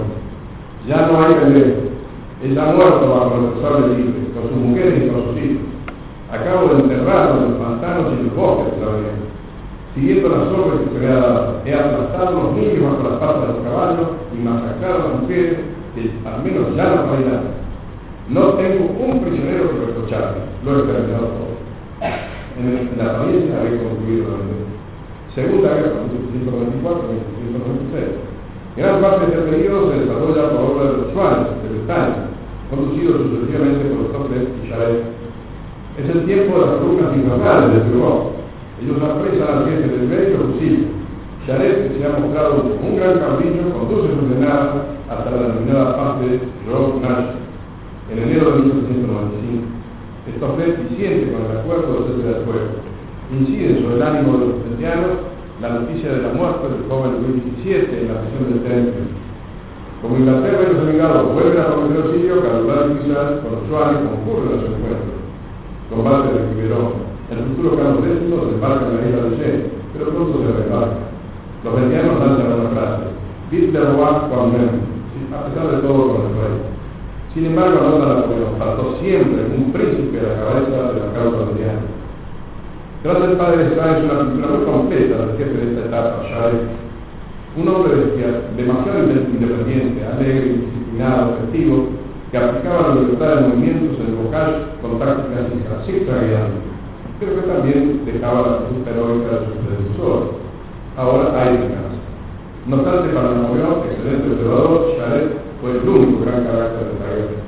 ya no hay Vendée. Ella ha muerto bajo nuestro sable libre, con sus mujeres y con sus hijos. Acabo de enterrarlo en los pantanos y en los bosques de Savenay. Siguiendo las órdenes que se me ha dado, he aplastado a los niños bajo las patas de los caballos y masacrado a las mujeres, que al menos ya no hay nada. No tengo un prisionero que reprocharme, lo he exterminado todo. En, el, en la apariencia había concluido la Vendée. Segunda guerra, mil setecientos noventa y cuatro a mil setecientos noventa y seis. Gran parte de este periodo se desarrolla por obra de los Schwann, de Bretaña, conducidos sucesivamente por los Toplet y Charette. Es el tiempo de las columnas infernales de Turgot. Ellos apresan al jefe del medio fusil. Charette, que se ha mostrado un gran caudillo, conduce su granada hasta la denominada paz de Roque-Nash en enero de mil setecientos noventa y cinco. Toplet, disiente con el acuerdo de cese del fuego, incide sobre el ánimo de los cristianos la noticia de la muerte del joven Luis diecisiete en la prisión de Trenton. Como Inglaterra y los emigrados vuelven a cometer auxilio, Calular y Quizás con los Suárez concurren a su encuentro. Combate de Quiberón. El futuro Carlos décimo desembarca en la isla de Yen, pero pronto se reembarca. Los vendianos lanzan una frase: Vive le roi quand même, a pesar de todo con el rey. Sin embargo, nota Napoleón, faltó siempre un príncipe a la cabeza de la causa vendiana. Tras el padre Sáenz, una pintura muy completa del jefe de esta etapa, Charette, un hombre demasiado independiente, alegre, disciplinado, efectivo, que aplicaba la libertad de movimientos en el bocage con tácticas extraguiantes, pero que también dejaba la conducta heroica de sus predecesores. Ahora hay descanso. No obstante, para Napoleón, excelente observador, Charette fue el único gran carácter de esta guerra.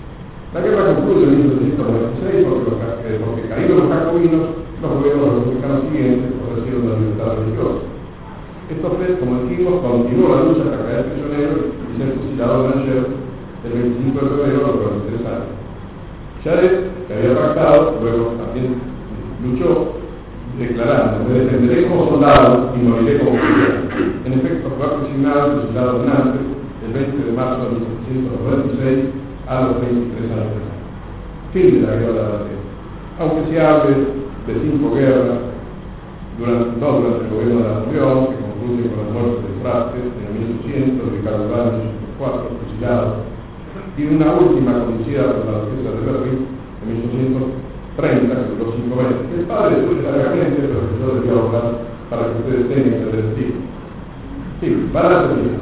La guerra concluye en mil setecientos noventa y seis porque, los, eh, porque caídos los jacobinos, los gobiernos republicanos siguientes ofrecieron la libertad religiosa. Esto fue, como dijimos, continuó la lucha hasta caer prisionero y ser fusilado en Angers el veinticinco de febrero a los cuarenta y tres años. Charette, que había pactado, luego también luchó, declarando: me defenderé como soldado y moriré como cristiano. En efecto, fue asesinado y fusilado en Nantes el veinte de marzo de mil setecientos noventa y seis a los veintitrés años de edad. Fin de la guerra de la Vendée. Aunque se hable de cinco guerras, durante, no durante el gobierno de Napoleón, que concluye con la muerte de Frastes en mil ochocientos, Ricardo Blanco en mil ochocientos cuatro, fusilado, y una última conducida por la duquesa de Berry en mil ochocientos treinta, que duró cinco meses. El padre fue largamente, pero yo les voy a hablar para que ustedes tengan que decir. Sí, para la seguridad.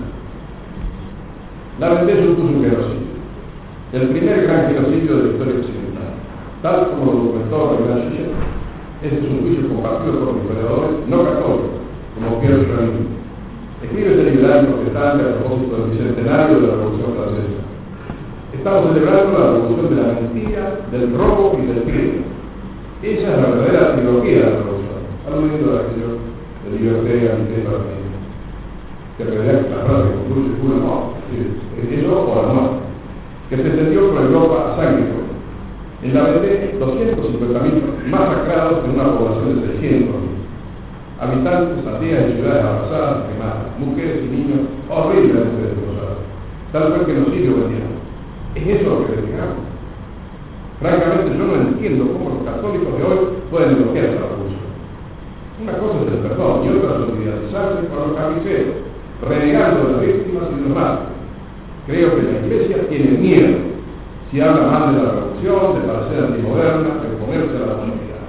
La Vendée supuso un genocidio, el primer gran genocidio de la historia occidental, tal como lo documentó Renan Schier. Este es un juicio compartido por historiadores no católicos, como Pierre Chauvin. Escribe este liberal protestante a propósito del bicentenario de la Revolución Francesa. Estamos celebrando la revolución de la mentira, del robo y del crimen. Esa es la verdadera trilogía de la revolución, aludiendo a aquello de liberté, amistad, partida. Que en realidad la frase que concluye uno no, es decir, es eso o la muerte, que se extendió por Europa a sangre. En la Vendée, doscientos cincuenta mil masacrados en una población de seiscientos mil. Habitantes, aldeas y ciudades abrazadas, quemadas, mujeres y niños horriblemente destrozados. Tal vez genocidio vendiano. ¿Es eso lo que dedicamos? Francamente, yo no entiendo cómo los católicos de hoy pueden elogiar esa revolución. Una cosa es el perdón y otra solidarizarse con los carniceros, renegando de las víctimas y de los mártires. Creo que la Iglesia tiene miedo si habla mal de la revolución, de parecer antimoderna, de oponerse a la comunidad.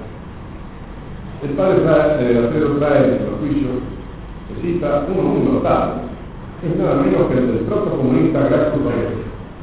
El padre trae, Alfredo trae en nuestro juicio, que cita uno muy notable, es nada menos que el del protocomunista Gracchus Borges.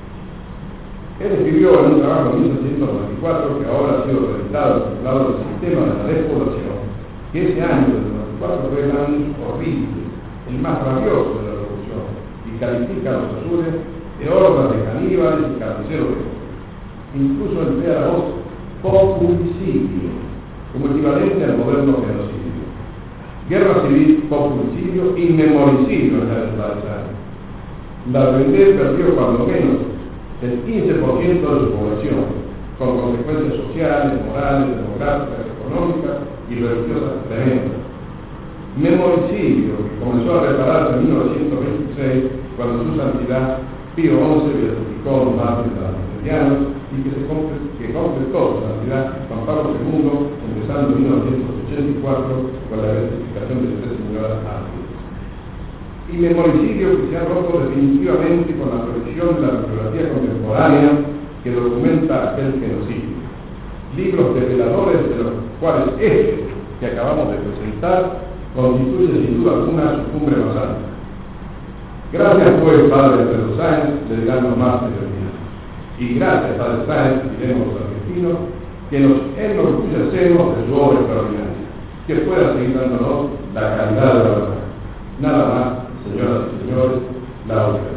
Él escribió en un trabajo en mil setecientos noventa y cuatro, que ahora ha sido reeditado y titulado El sistema de la despoblación, que ese año del noventa y cuatro fue el año horrible, el más rabioso de la revolución, y califica a los azules de hordas de caníbales y carniceros de oro. Incluso emplea la voz populicidio como equivalente al moderno genocidio. Guerra civil, populicidio y memoricidio en la desplazación. La Vendée perdió cuando menos el quince por ciento de su población, con consecuencias sociales, morales, demográficas, económicas y religiosas tremendas. Memoricidio, que comenzó a repararse en mil novecientos veintiséis, cuando su santidad Pío once beatificó los mártires cristianos y que, se compre, que completó su santidad Juan Pablo segundo, empezando en mil novecientos ochenta y cuatro con la beatificación de tres señoras mártires. Y memoricidio que se ha roto definitivamente con la prohibición de la bibliografía contemporánea que documenta aquel genocidio. Libros reveladores de los cuales este que acabamos de presentar constituye sin duda alguna su cumbre más alta. Gracias pues, Padre Alfredo Sáenz, le dirán los más de día. Y gracias, Padre Sáenz, diremos los argentinos, que nos enorgullecemos de su obra extraordinaria, que pueda seguir dándonos la calidad de la verdad. Nada más, señoras y señores, la autoridad.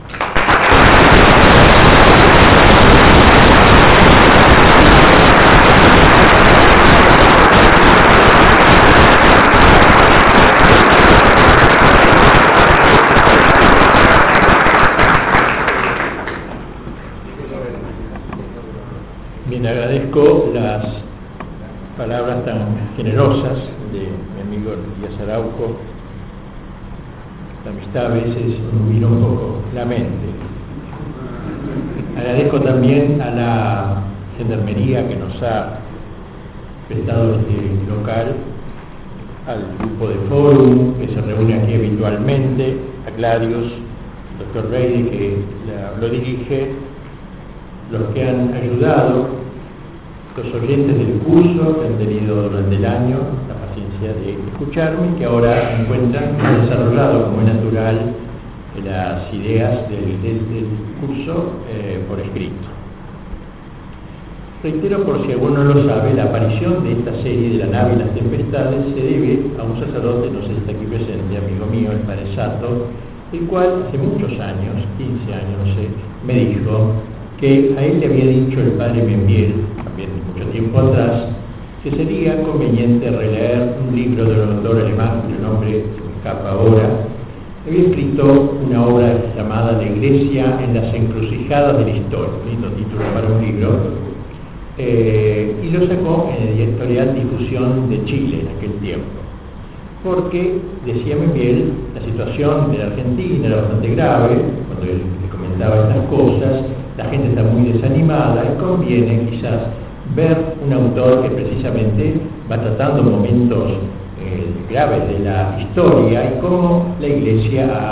Bien, agradezco las palabras tan generosas de mi amigo Díaz Araujo. La amistad a veces ilumina un poco la mente. Agradezco también a la gendarmería que nos ha prestado este local, al grupo de Fórum que se reúne aquí habitualmente, a Clarios, al doctor Reide que la, lo dirige, los que han ayudado, los oyentes del curso que han tenido durante el año la paciencia de escucharme, que ahora encuentran que han desarrollado como es natural las ideas del, del, del curso eh, por escrito. Reitero, por si alguno no lo sabe, la aparición de esta serie de La nave y las tempestades se debe a un sacerdote, no sé si está aquí presente, amigo mío, el padre Sato, el cual hace muchos años, quince años, no sé, me dijo que a él le había dicho el padre Membiel, también mucho tiempo atrás, que sería conveniente releer un libro del autor alemán, cuyo nombre me escapa ahora. Había escrito una obra llamada La Iglesia en las encrucijadas de la historia, lindo título para un libro, eh, y lo sacó en el editorial Difusión de Chile en aquel tiempo, porque, decía Membiel, la situación de la Argentina era bastante grave, cuando él le comentaba estas cosas, la gente está muy desanimada y conviene quizás ver un autor que precisamente va tratando momentos eh, graves de la historia y cómo la Iglesia ha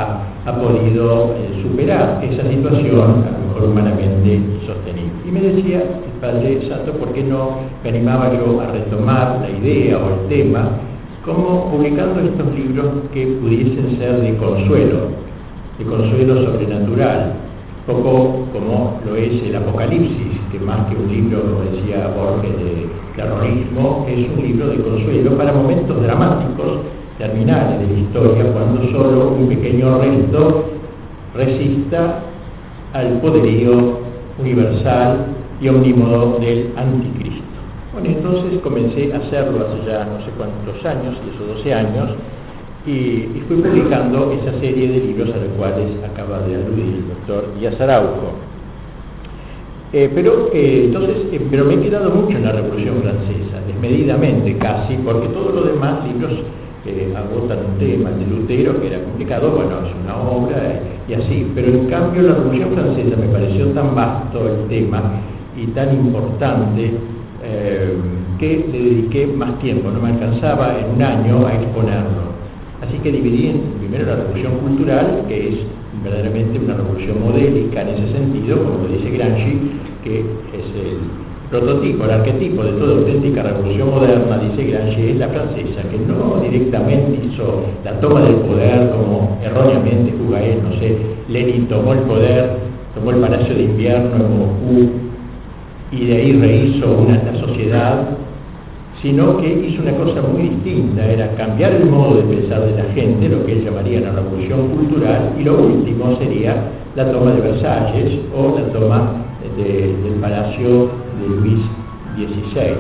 ha podido eh, superar esa situación, a lo mejor humanamente insostenible. Y me decía el Padre Santo, ¿por qué no me animaba yo a retomar la idea o el tema, como publicando estos libros que pudiesen ser de consuelo, de consuelo sobrenatural, poco como lo es el Apocalipsis, que más que un libro, como decía Borges, de terrorismo, es un libro de consuelo para momentos dramáticos, terminales de la historia, cuando solo un pequeño resto resista al poderío universal y omnímodo del anticristo. Bueno, entonces comencé a hacerlo hace ya no sé cuántos años, esos doce años, y, y fui publicando esa serie de libros a los cuales acaba de aludir el doctor Díaz Araujo. Eh, pero, eh, entonces, eh, pero me he quedado mucho en la Revolución Francesa, desmedidamente casi, porque todos los demás libros eh, agotan un tema, el de Lutero, que era complicado, bueno, es una obra eh, y así, pero en cambio la Revolución Francesa me pareció tan vasto el tema y tan importante eh, que le dediqué más tiempo, no me alcanzaba en un año a exponerlo. Así que dividí en primero la revolución cultural, que es verdaderamente una revolución modélica en ese sentido, como lo dice Gramsci, que es el prototipo, el arquetipo de toda auténtica revolución moderna, dice Gramsci, es la francesa, que no directamente hizo la toma del poder como erróneamente juzga él, no sé, Lenin tomó el poder, tomó el Palacio de Invierno en Moscú y de ahí rehizo una la sociedad, sino que hizo una cosa muy distinta, era cambiar el modo de pensar de la gente, lo que él llamaría la revolución cultural, y lo último sería la toma de Versalles o la toma de, del Palacio de Luis dieciséis.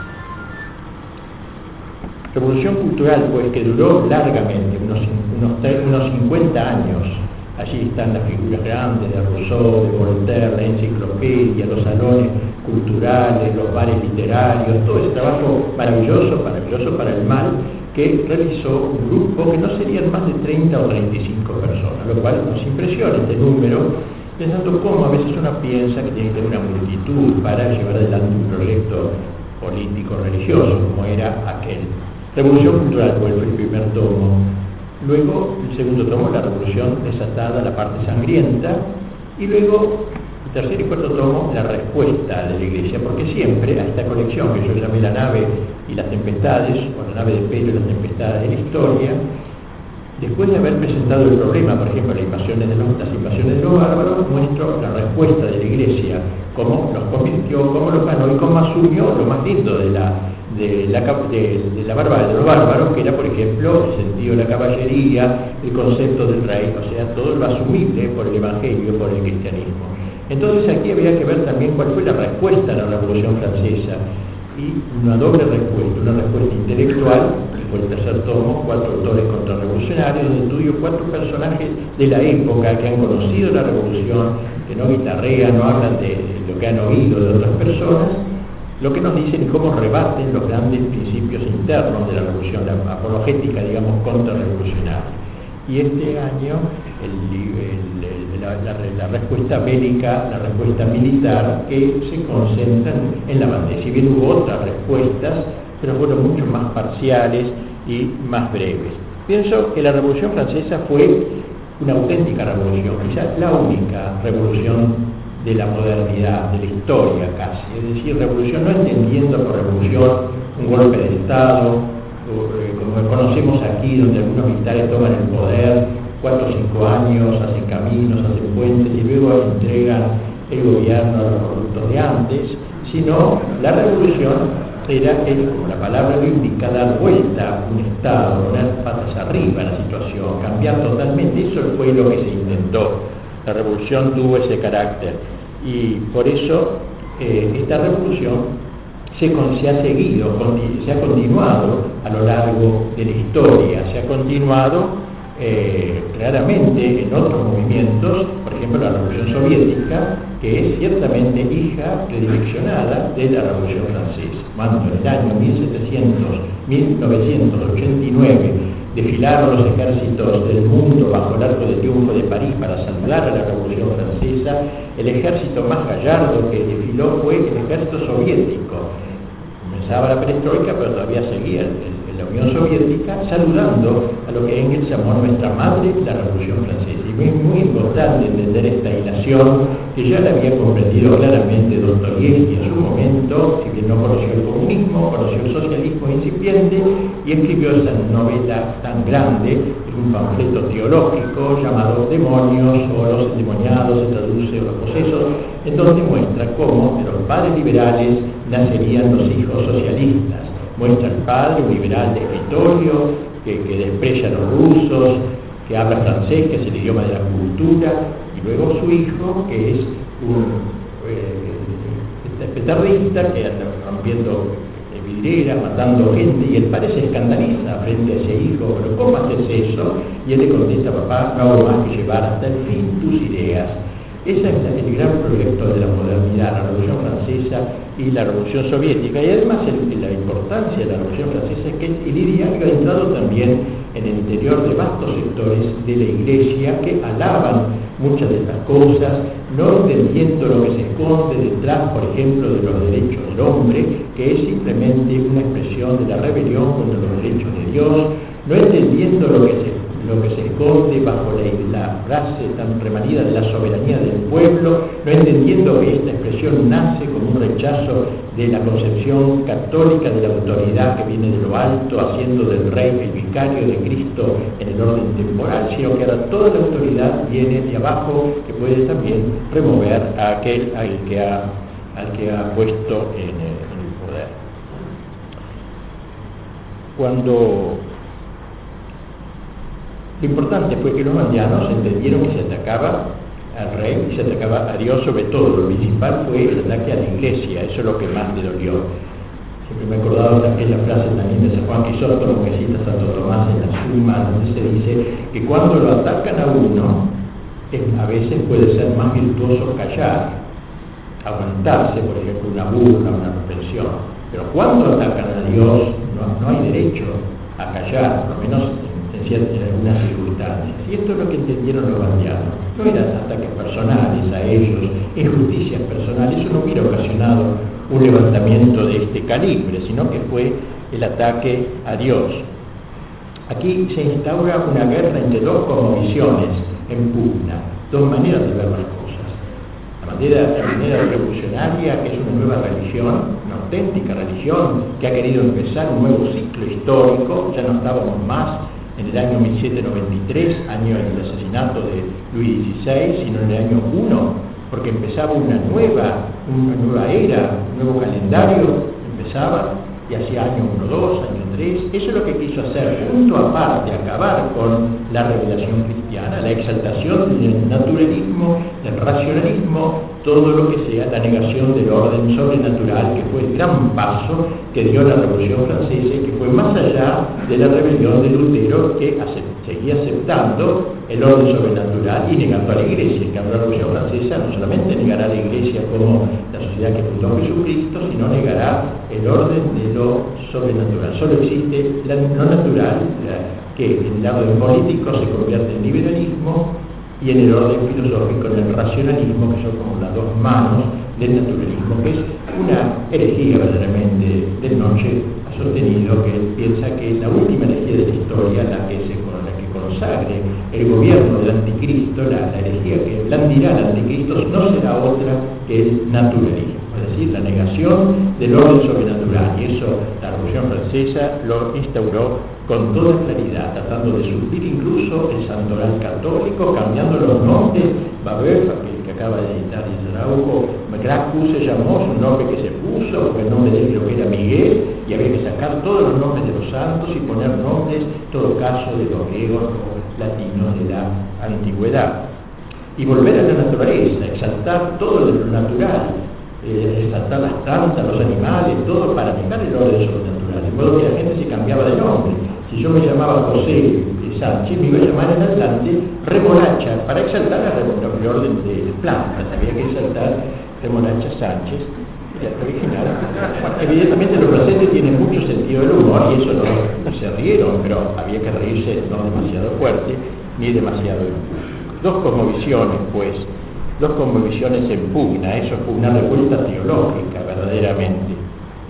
Revolución cultural, pues, que duró largamente, unos, unos, unos cincuenta años. Allí están las figuras grandes de Rousseau, de Voltaire, la enciclopedia, los salones culturales, los bares literarios, todo ese trabajo maravilloso, maravilloso para el mal, que realizó un grupo que no serían más de treinta o treinta y cinco personas, lo cual nos impresiona este número, pensando cómo a veces uno piensa que tiene que tener una multitud para llevar adelante un proyecto político religioso, como era aquel. Revolución cultural fue el primer tomo. Luego, el segundo tomo, la revolución desatada, la parte sangrienta, y luego, el tercer y cuarto tomo, la respuesta de la Iglesia, porque siempre a esta colección que yo llamé La nave y las tempestades, o La nave de Pedro y las tempestades de la historia, después de haber presentado el problema, por ejemplo, las invasiones de los, las invasiones de los bárbaros, muestro la respuesta de la Iglesia, cómo los convirtió, cómo los ganó y cómo asumió lo más lindo de la de la, de, de la barbarie de los bárbaros, que era, por ejemplo, el sentido de la caballería, el concepto del rey, o sea, todo lo asumible por el Evangelio, por el cristianismo. Entonces aquí había que ver también cuál fue la respuesta a la Revolución Francesa, y una doble respuesta, una respuesta intelectual, que fue el tercer tomo, cuatro autores contrarrevolucionarios, donde estudio cuatro personajes de la época que han conocido la revolución, que no guitarrean, no hablan de lo que han oído de otras personas, lo que nos dicen y cómo rebaten los grandes principios internos de la revolución, la apologética, digamos, contrarrevolucionaria. Y este año el, el, el, la, la, la respuesta bélica, la respuesta militar, que se concentran en la bandera. Si bien hubo otras respuestas, pero fueron mucho más parciales y más breves. Pienso que la Revolución Francesa fue una auténtica revolución, quizás la única revolución de la modernidad, de la historia casi, es decir, revolución no entendiendo por revolución un golpe de Estado, o, eh, como conocemos aquí, donde algunos militares toman el poder, cuatro o cinco años, hacen caminos, hacen puentes y luego entregan el gobierno a los corruptos de antes, sino la revolución era, el, como la palabra lo indica, dar vuelta a un Estado, poner patas arriba a la situación, cambiar totalmente, eso fue lo que se intentó. La revolución tuvo ese carácter y por eso eh, esta revolución se, con, se ha seguido, con, se ha continuado a lo largo de la historia, se ha continuado eh, claramente en otros movimientos, por ejemplo la revolución soviética, que es ciertamente hija predileccionada de la revolución francesa. Cuando en el año mil novecientos ochenta y nueve desfilaron los ejércitos del mundo bajo el Arco de Triunfo de París para saludar a la Revolución Francesa, el ejército más gallardo que desfiló fue el ejército soviético. Comenzaba la perestroika, pero todavía seguía el, el, la Unión Soviética, saludando a lo que Engels llamó nuestra madre, la Revolución Francesa. Y es muy importante entender esta hilación que ya la había comprendido claramente Dostoyevski en su momento, si bien no conoció el comunismo, conoció el socialismo incipiente y escribió esa novela tan grande, un panfleto teológico llamado Demonios o Los Endemoniados, se traduce, o Los Posesos, en donde muestra cómo de los padres liberales nacerían los hijos socialistas. Muestra al padre, un liberal de escritorio, que, que desprecia a los rusos, que habla francés, que es el idioma de la cultura, y luego su hijo, que es un eh, petardista, que anda rompiendo vidrieras, matando gente, y el padre se escandaliza frente a ese hijo, pero ¿cómo haces eso? Y él le contesta: papá, no hago más que llevar hasta el fin tus ideas. Ese es el gran proyecto de la modernidad, la Revolución Francesa y la Revolución Soviética. Y además el, la importancia de la Revolución Francesa es que el ideario ha entrado también en el interior de vastos sectores de la Iglesia que alaban muchas de estas cosas, no entendiendo lo que se esconde detrás, por ejemplo, de los derechos del hombre, que es simplemente una expresión de la rebelión contra los derechos de Dios, no entendiendo lo que se lo que se esconde bajo la, la frase tan remanida de la soberanía del pueblo, no entendiendo que esta expresión nace como un rechazo de la concepción católica de la autoridad que viene de lo alto, haciendo del rey el vicario de Cristo en el orden temporal, sino que ahora toda la autoridad viene de abajo, que puede también remover a aquel al que ha, al que ha puesto en el, en el poder. Cuando Lo importante fue que los mandianos entendieron que se atacaba al rey y se atacaba a Dios sobre todo. Lo principal fue el ataque a la iglesia, eso es lo que más le dolió. Siempre me he acordado de aquella frase también de San Juan Crisóstomo que cita Santo Tomás en la Suma, donde se dice que cuando lo atacan a uno, a veces puede ser más virtuoso callar, aguantarse, por ejemplo, una burla, una reprensión. Pero cuando atacan a Dios, no, no hay derecho a callar, por lo menos en algunas circunstancias. Y esto es lo que entendieron los mandianos. No eran ataques personales a ellos, injusticias personales, eso no hubiera ocasionado un levantamiento de este calibre, sino que fue el ataque a Dios. Aquí se instaura una guerra entre dos cosmovisiones en pugna, dos maneras de ver las cosas. La manera, la manera revolucionaria, que es una nueva religión, una auténtica religión, que ha querido empezar un nuevo ciclo histórico. Ya no estábamos más en el año mil setecientos noventa y tres, año del asesinato de Luis dieciséis, sino en el año uno, porque empezaba una nueva, una nueva era, un nuevo calendario, empezaba, y hacía año uno, dos, año tres. Eso es lo que quiso hacer, punto aparte, acabar con la revelación cristiana, la exaltación del naturalismo, del racionalismo, todo lo que sea la negación del orden sobrenatural, que fue el gran paso que dio la Revolución Francesa y que fue más allá de la rebelión de Lutero, que acept, seguía aceptando el orden sobrenatural y negando a la Iglesia. Que la Revolución Francesa no solamente negará a la Iglesia como la sociedad que fundó Jesucristo, sino negará el orden de lo sobrenatural. Solo existe lo natural, que en el orden político se convierte en liberalismo, y en el orden filosófico en el racionalismo, que son como las dos manos del naturalismo, que es una herejía verdaderamente. Del Noche ha sostenido que él piensa que la última herejía de la historia, la que, se, la que consagre el gobierno del anticristo, la, la herejía que blandirá al anticristo, no será otra que el naturalismo, es decir, la negación del orden sobrenatural. Y eso la Revolución Francesa lo instauró con toda claridad, tratando de suplir incluso el santoral católico, cambiando los nombres. Babeuf, que, que acaba de editar Araujo, Gracchus se llamó, es un nombre que se puso, porque el nombre de él creo que era Miguel, y había que sacar todos los nombres de los santos y poner nombres, en todo caso, de los griegos o latinos de la antigüedad. Y volver a la naturaleza, exaltar todo lo natural, eh, exaltar las plantas, los animales, todo para negar el orden sobrenatural, de modo que la gente se cambiaba de nombre. Si yo me llamaba José Sánchez, me iba a llamar en adelante Remolacha, para exaltar el orden de las plantas. Había que exaltar Remolacha Sánchez, el original. Bueno, evidentemente los franceses tienen mucho sentido del humor, y eso no, no se rieron, pero había que reírse no demasiado fuerte ni demasiado impúblico. Dos cosmovisiones, pues, dos cosmovisiones en pugna. Eso fue una revuelta teológica, verdaderamente.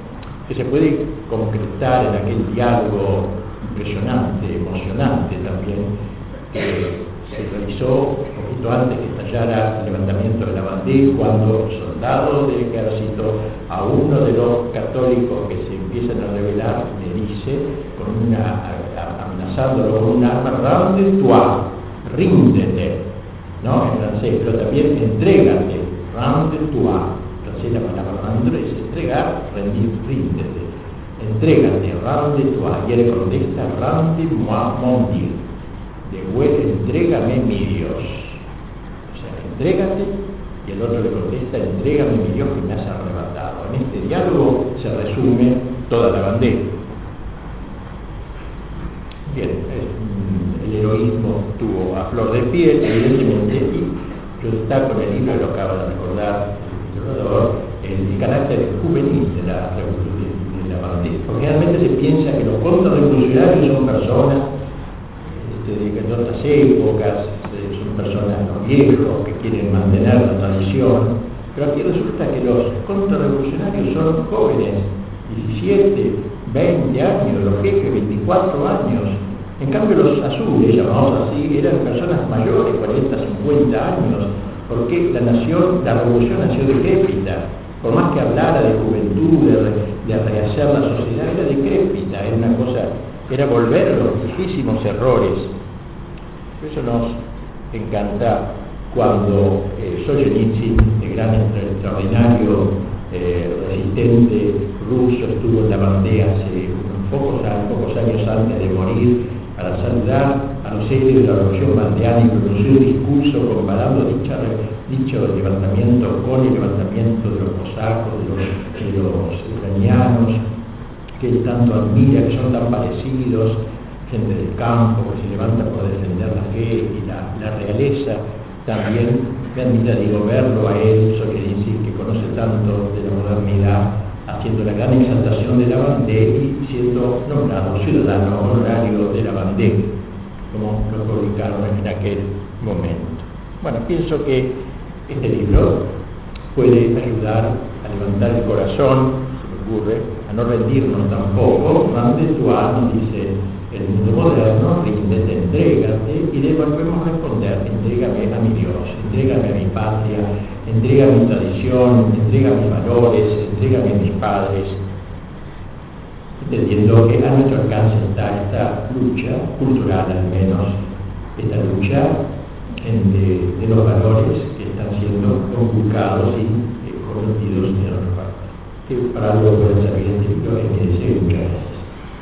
que se puede concretar en aquel diálogo impresionante, emocionante también, que se realizó un poquito antes que estallara el levantamiento de la Bandera, cuando soldados del ejército a uno de los católicos que se empiezan a rebelar le dice, con una, amenazándolo con un arma, rende-toi, ríndete, ¿no? En francés, pero también entrégate, rende-toi. En francés la palabra rendre es entregar, rendir, ríndete. Entrégate, rende-toi. Y él contesta, rende-moi mon Dieu. De vuelta, entrégame mi Dios. O sea, entrégate, y el otro le contesta, entrégame mi Dios que me has arrebatado. En este diálogo se resume toda la Bandera. Bien, el heroísmo tuvo a flor de piel, evidentemente, y yo destaco en el libro, lo acaba de recordar el historiador, el carácter juvenil de la revolución de la Bandera. Porque realmente se piensa que los contrarrevolucionarios son personas de otras épocas, son personas no viejos que quieren mantener la tradición, pero aquí resulta que los contrarrevolucionarios son jóvenes, diecisiete, veinte años, los jefes veinticuatro años. En cambio los azules, llamados así, eran personas mayores, cuarenta, cincuenta años, porque la nación, la revolución nació decrépita, por más que hablara de juventud, de, de rehacer la sociedad, era decrépita, era una cosa, era volver a los viejísimos errores. Por eso nos encanta cuando eh, Solzhenitsyn, el gran extraordinario eh, resistente ruso, estuvo en la Bandera hace pocos, pocos años antes de morir para saludar a los héroes de la revolución bandeana y pronunció un discurso comparando dicha, dicho levantamiento con el levantamiento de los cosacos, de los, de los ucranianos, que él tanto admira, que son tan parecidos, gente del campo que se levanta por defender la fe y la, la realeza. También me admira, digo, verlo a él, Solzhenitsyn, que conoce tanto de la modernidad, haciendo la gran exaltación de la Bandera y siendo nombrado ciudadano honorario de la Bandera, como lo publicaron en aquel momento. Bueno, pienso que este libro puede ayudar a levantar el corazón, se me ocurre, a no rendirnos tampoco. Rende-toi, nos dice el mundo moderno, ríndete, entrégate, y debemos responder, entrégame a mi Dios, entrégame a mi patria, entrega mi tradición, entrega mis valores, entrega mis padres, entendiendo que a nuestro alcance está esta lucha cultural, al menos, esta lucha en de, de los valores que están siendo conculcados y eh, cometidos en otra parte. Que para algo puede servir este libro es mi deseo. Muchas gracias.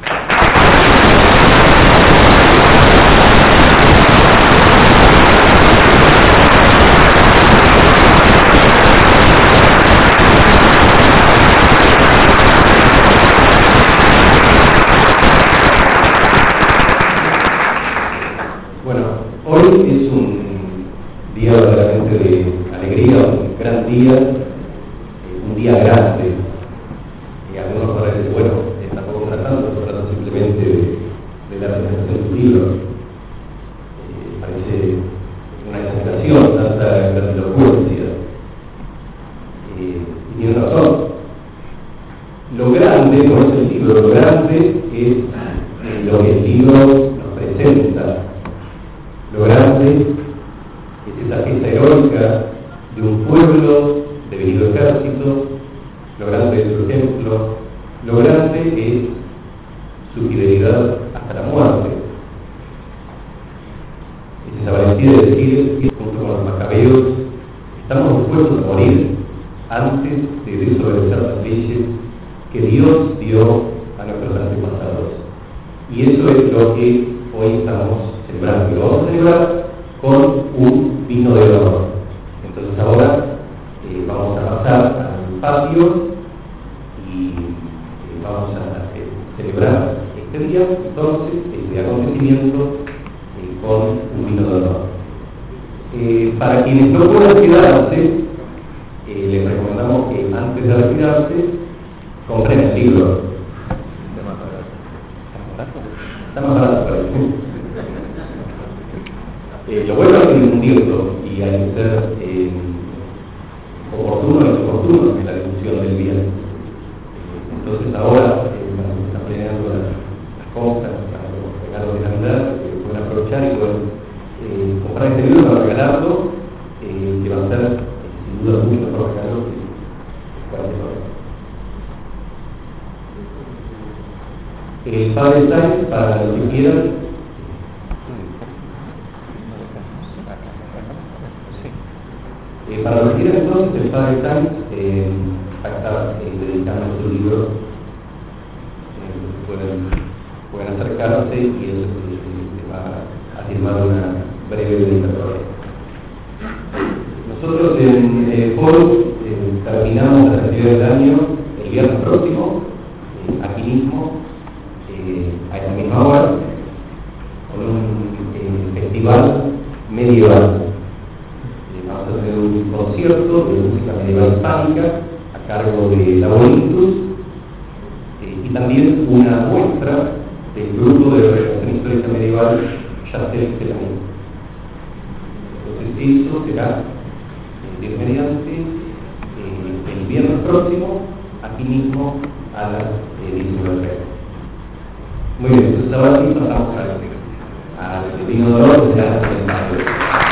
Hoy es un día verdaderamente de alegría, un gran día, un día grande. Y algunos podrán decir, bueno, tampoco tratando, tratando simplemente de, de la presentación de un libro. Eh, parece una exageración, tanta grandilocuencia. Eh, y tiene razón. Lo grande no es el libro, lo grande es eh, lo que el libro nos presenta. Lo grande es esa gesta heroica de un pueblo de venido ejército, lo grande es su ejemplo, lo grande es su fidelidad hasta la muerte. Es esa valentía de decir, junto con los macabeos, estamos dispuestos a morir antes de desobedecer las leyes que Dios dio a nuestros antepasados. Y eso es lo que hoy estamos celebrando. Lo vamos a celebrar con un vino de honor. Entonces ahora eh, vamos a pasar al patio y eh, vamos a eh, celebrar este día, entonces, este acontecimiento eh, con un vino de honor. Eh, para quienes no puedan quedarse, eh, les recomendamos que antes de retirarse compren el libro. Está más barato, parece. Eh, lo bueno es que difundirlo y hay que ser eh, oportuno y oportuno en la discusión del día. Eh, entonces ahora El padre Sainz, para los que quieran, eh, para los que quieran entonces, el padre Sainz eh, está eh, dedicando su libro, eh, pueden, pueden acercarse y él eh, va a firmar una breve dedicatoria. Nosotros en eh, Foro eh, terminamos las actividades del año el viernes próximo, eh, aquí mismo, eh, a esta misma hora, con un eh, festival medieval. Eh, vamos a hacer un concierto de música medieval hispánica a cargo de la Bonitus eh, y también una muestra del grupo de relación histórica medieval Chastel Celamín. Entonces eso será Dios mediante, eh, el viernes próximo, aquí mismo a las eh, diecinueve horas. Muy bien, entonces ahora sí pasamos al, al divino dolor de la presentación.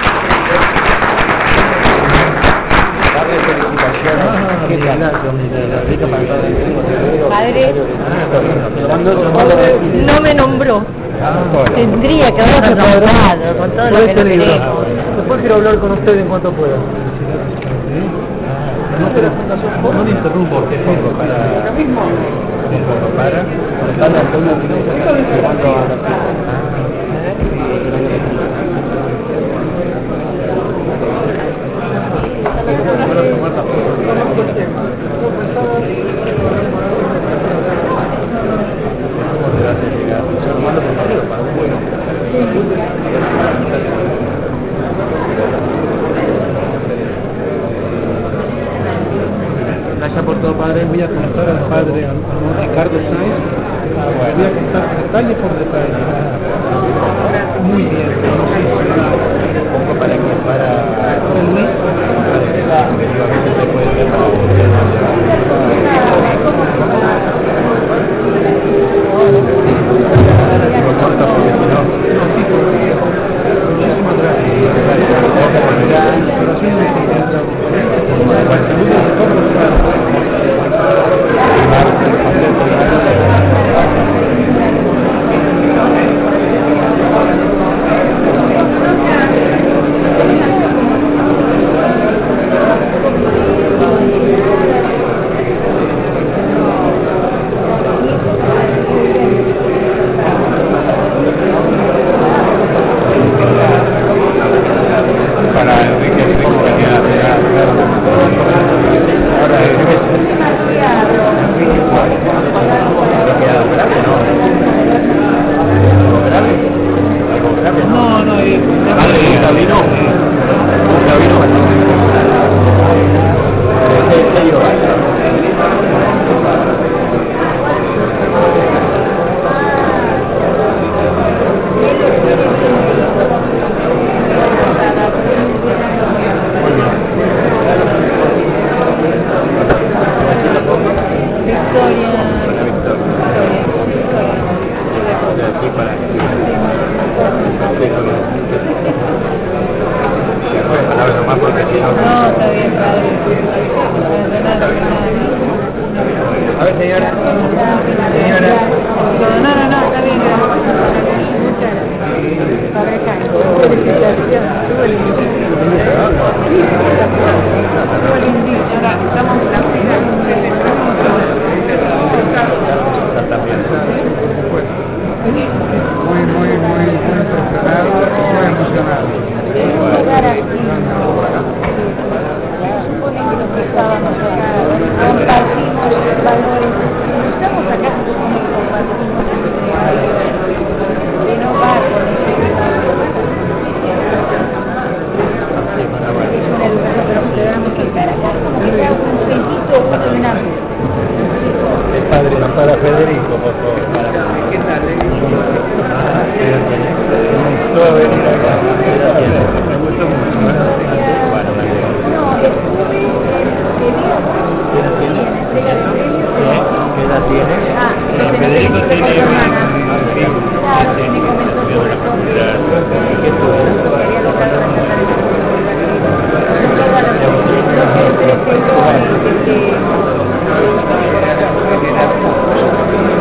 Padre, felicitaciones. ¿Qué tal? Padre, no me nombró. Tendría que haberlo nombrado con todo lo que lo merezco. Después quiero hablar con usted en cuanto pueda. No te la fundación, no le interrumpo, te pongo para. Ahora mismo. Un poco para. Para Antonio Pineda. Cuando a la Gracias por todo, padre. Voy a contar al padre al, al Ricardo Sainz. Ah, bueno. Voy a contar detalle por detalle. Muy bien. Un poco para que para, para Luis. Efectivamente se puede ver para lo corto porque si no. No, sí, porque muchísimas gracias. Gracias por mirar. Pero sí me contenta. Bueno, saludos a todos los padres. Para Enrique, Enrique venía a ahora es no, no, es padre de Gabino. Gabino. A ver, señora. Señora. No, no, no, está bien, gracias. Muchas gracias. Padre Sainz, felicitaciones. Estuvo lindísimo. Estuvo lindísimo. Ahora estamos en la final. Muy, muy, muy, muy impresionado y muy emocionado. Llegar aquí. Supone que los que estábamos acá compartimos valores. Estamos acá como compartimos que no va con ese es una educación, pero que le damos que estar acá como que sea un sellito o un homenaje. El padre, no para Federico, por favor. ¿Qué tal? Me gustó venir acá. Me gustó mucho. Bueno, me gustó. No, estuve en ¿Qué edad tiene? entrega de premios. ¿Qué edad tiene? Ah, Eh, Federico tiene su hermana. sí, Claro, que me comentó sobre todo que había logrado rescatar el todo lo que presentó y que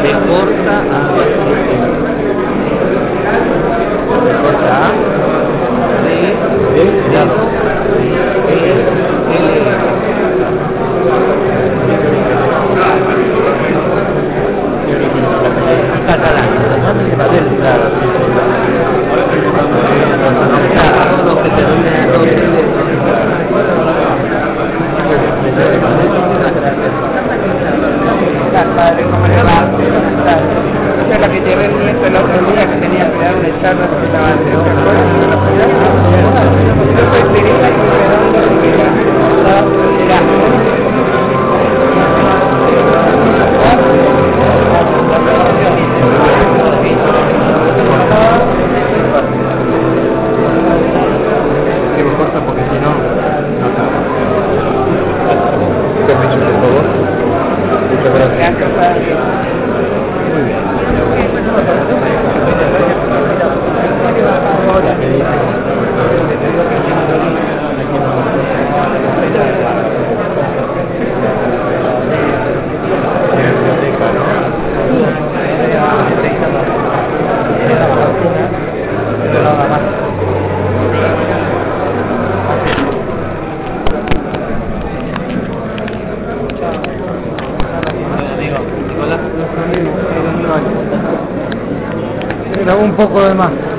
B corta A. B corta A. D. D. Dado. E. L. Catalán, claro, sí, sí. Todo lo que te doy de padre, ¿cómo le va? Esa es la que llevé el nieto el otro día, que tenía que dar una charla que estaba de otra cosa. Yo soy Teresa y Redondo Rivera. que me corta porque si no, no acaba. Permiso, por favor. Muchas gracias. Gracias, padre. Muy bien. Ahora que dice, biblioteca, ¿no? Se grabó un poco de más.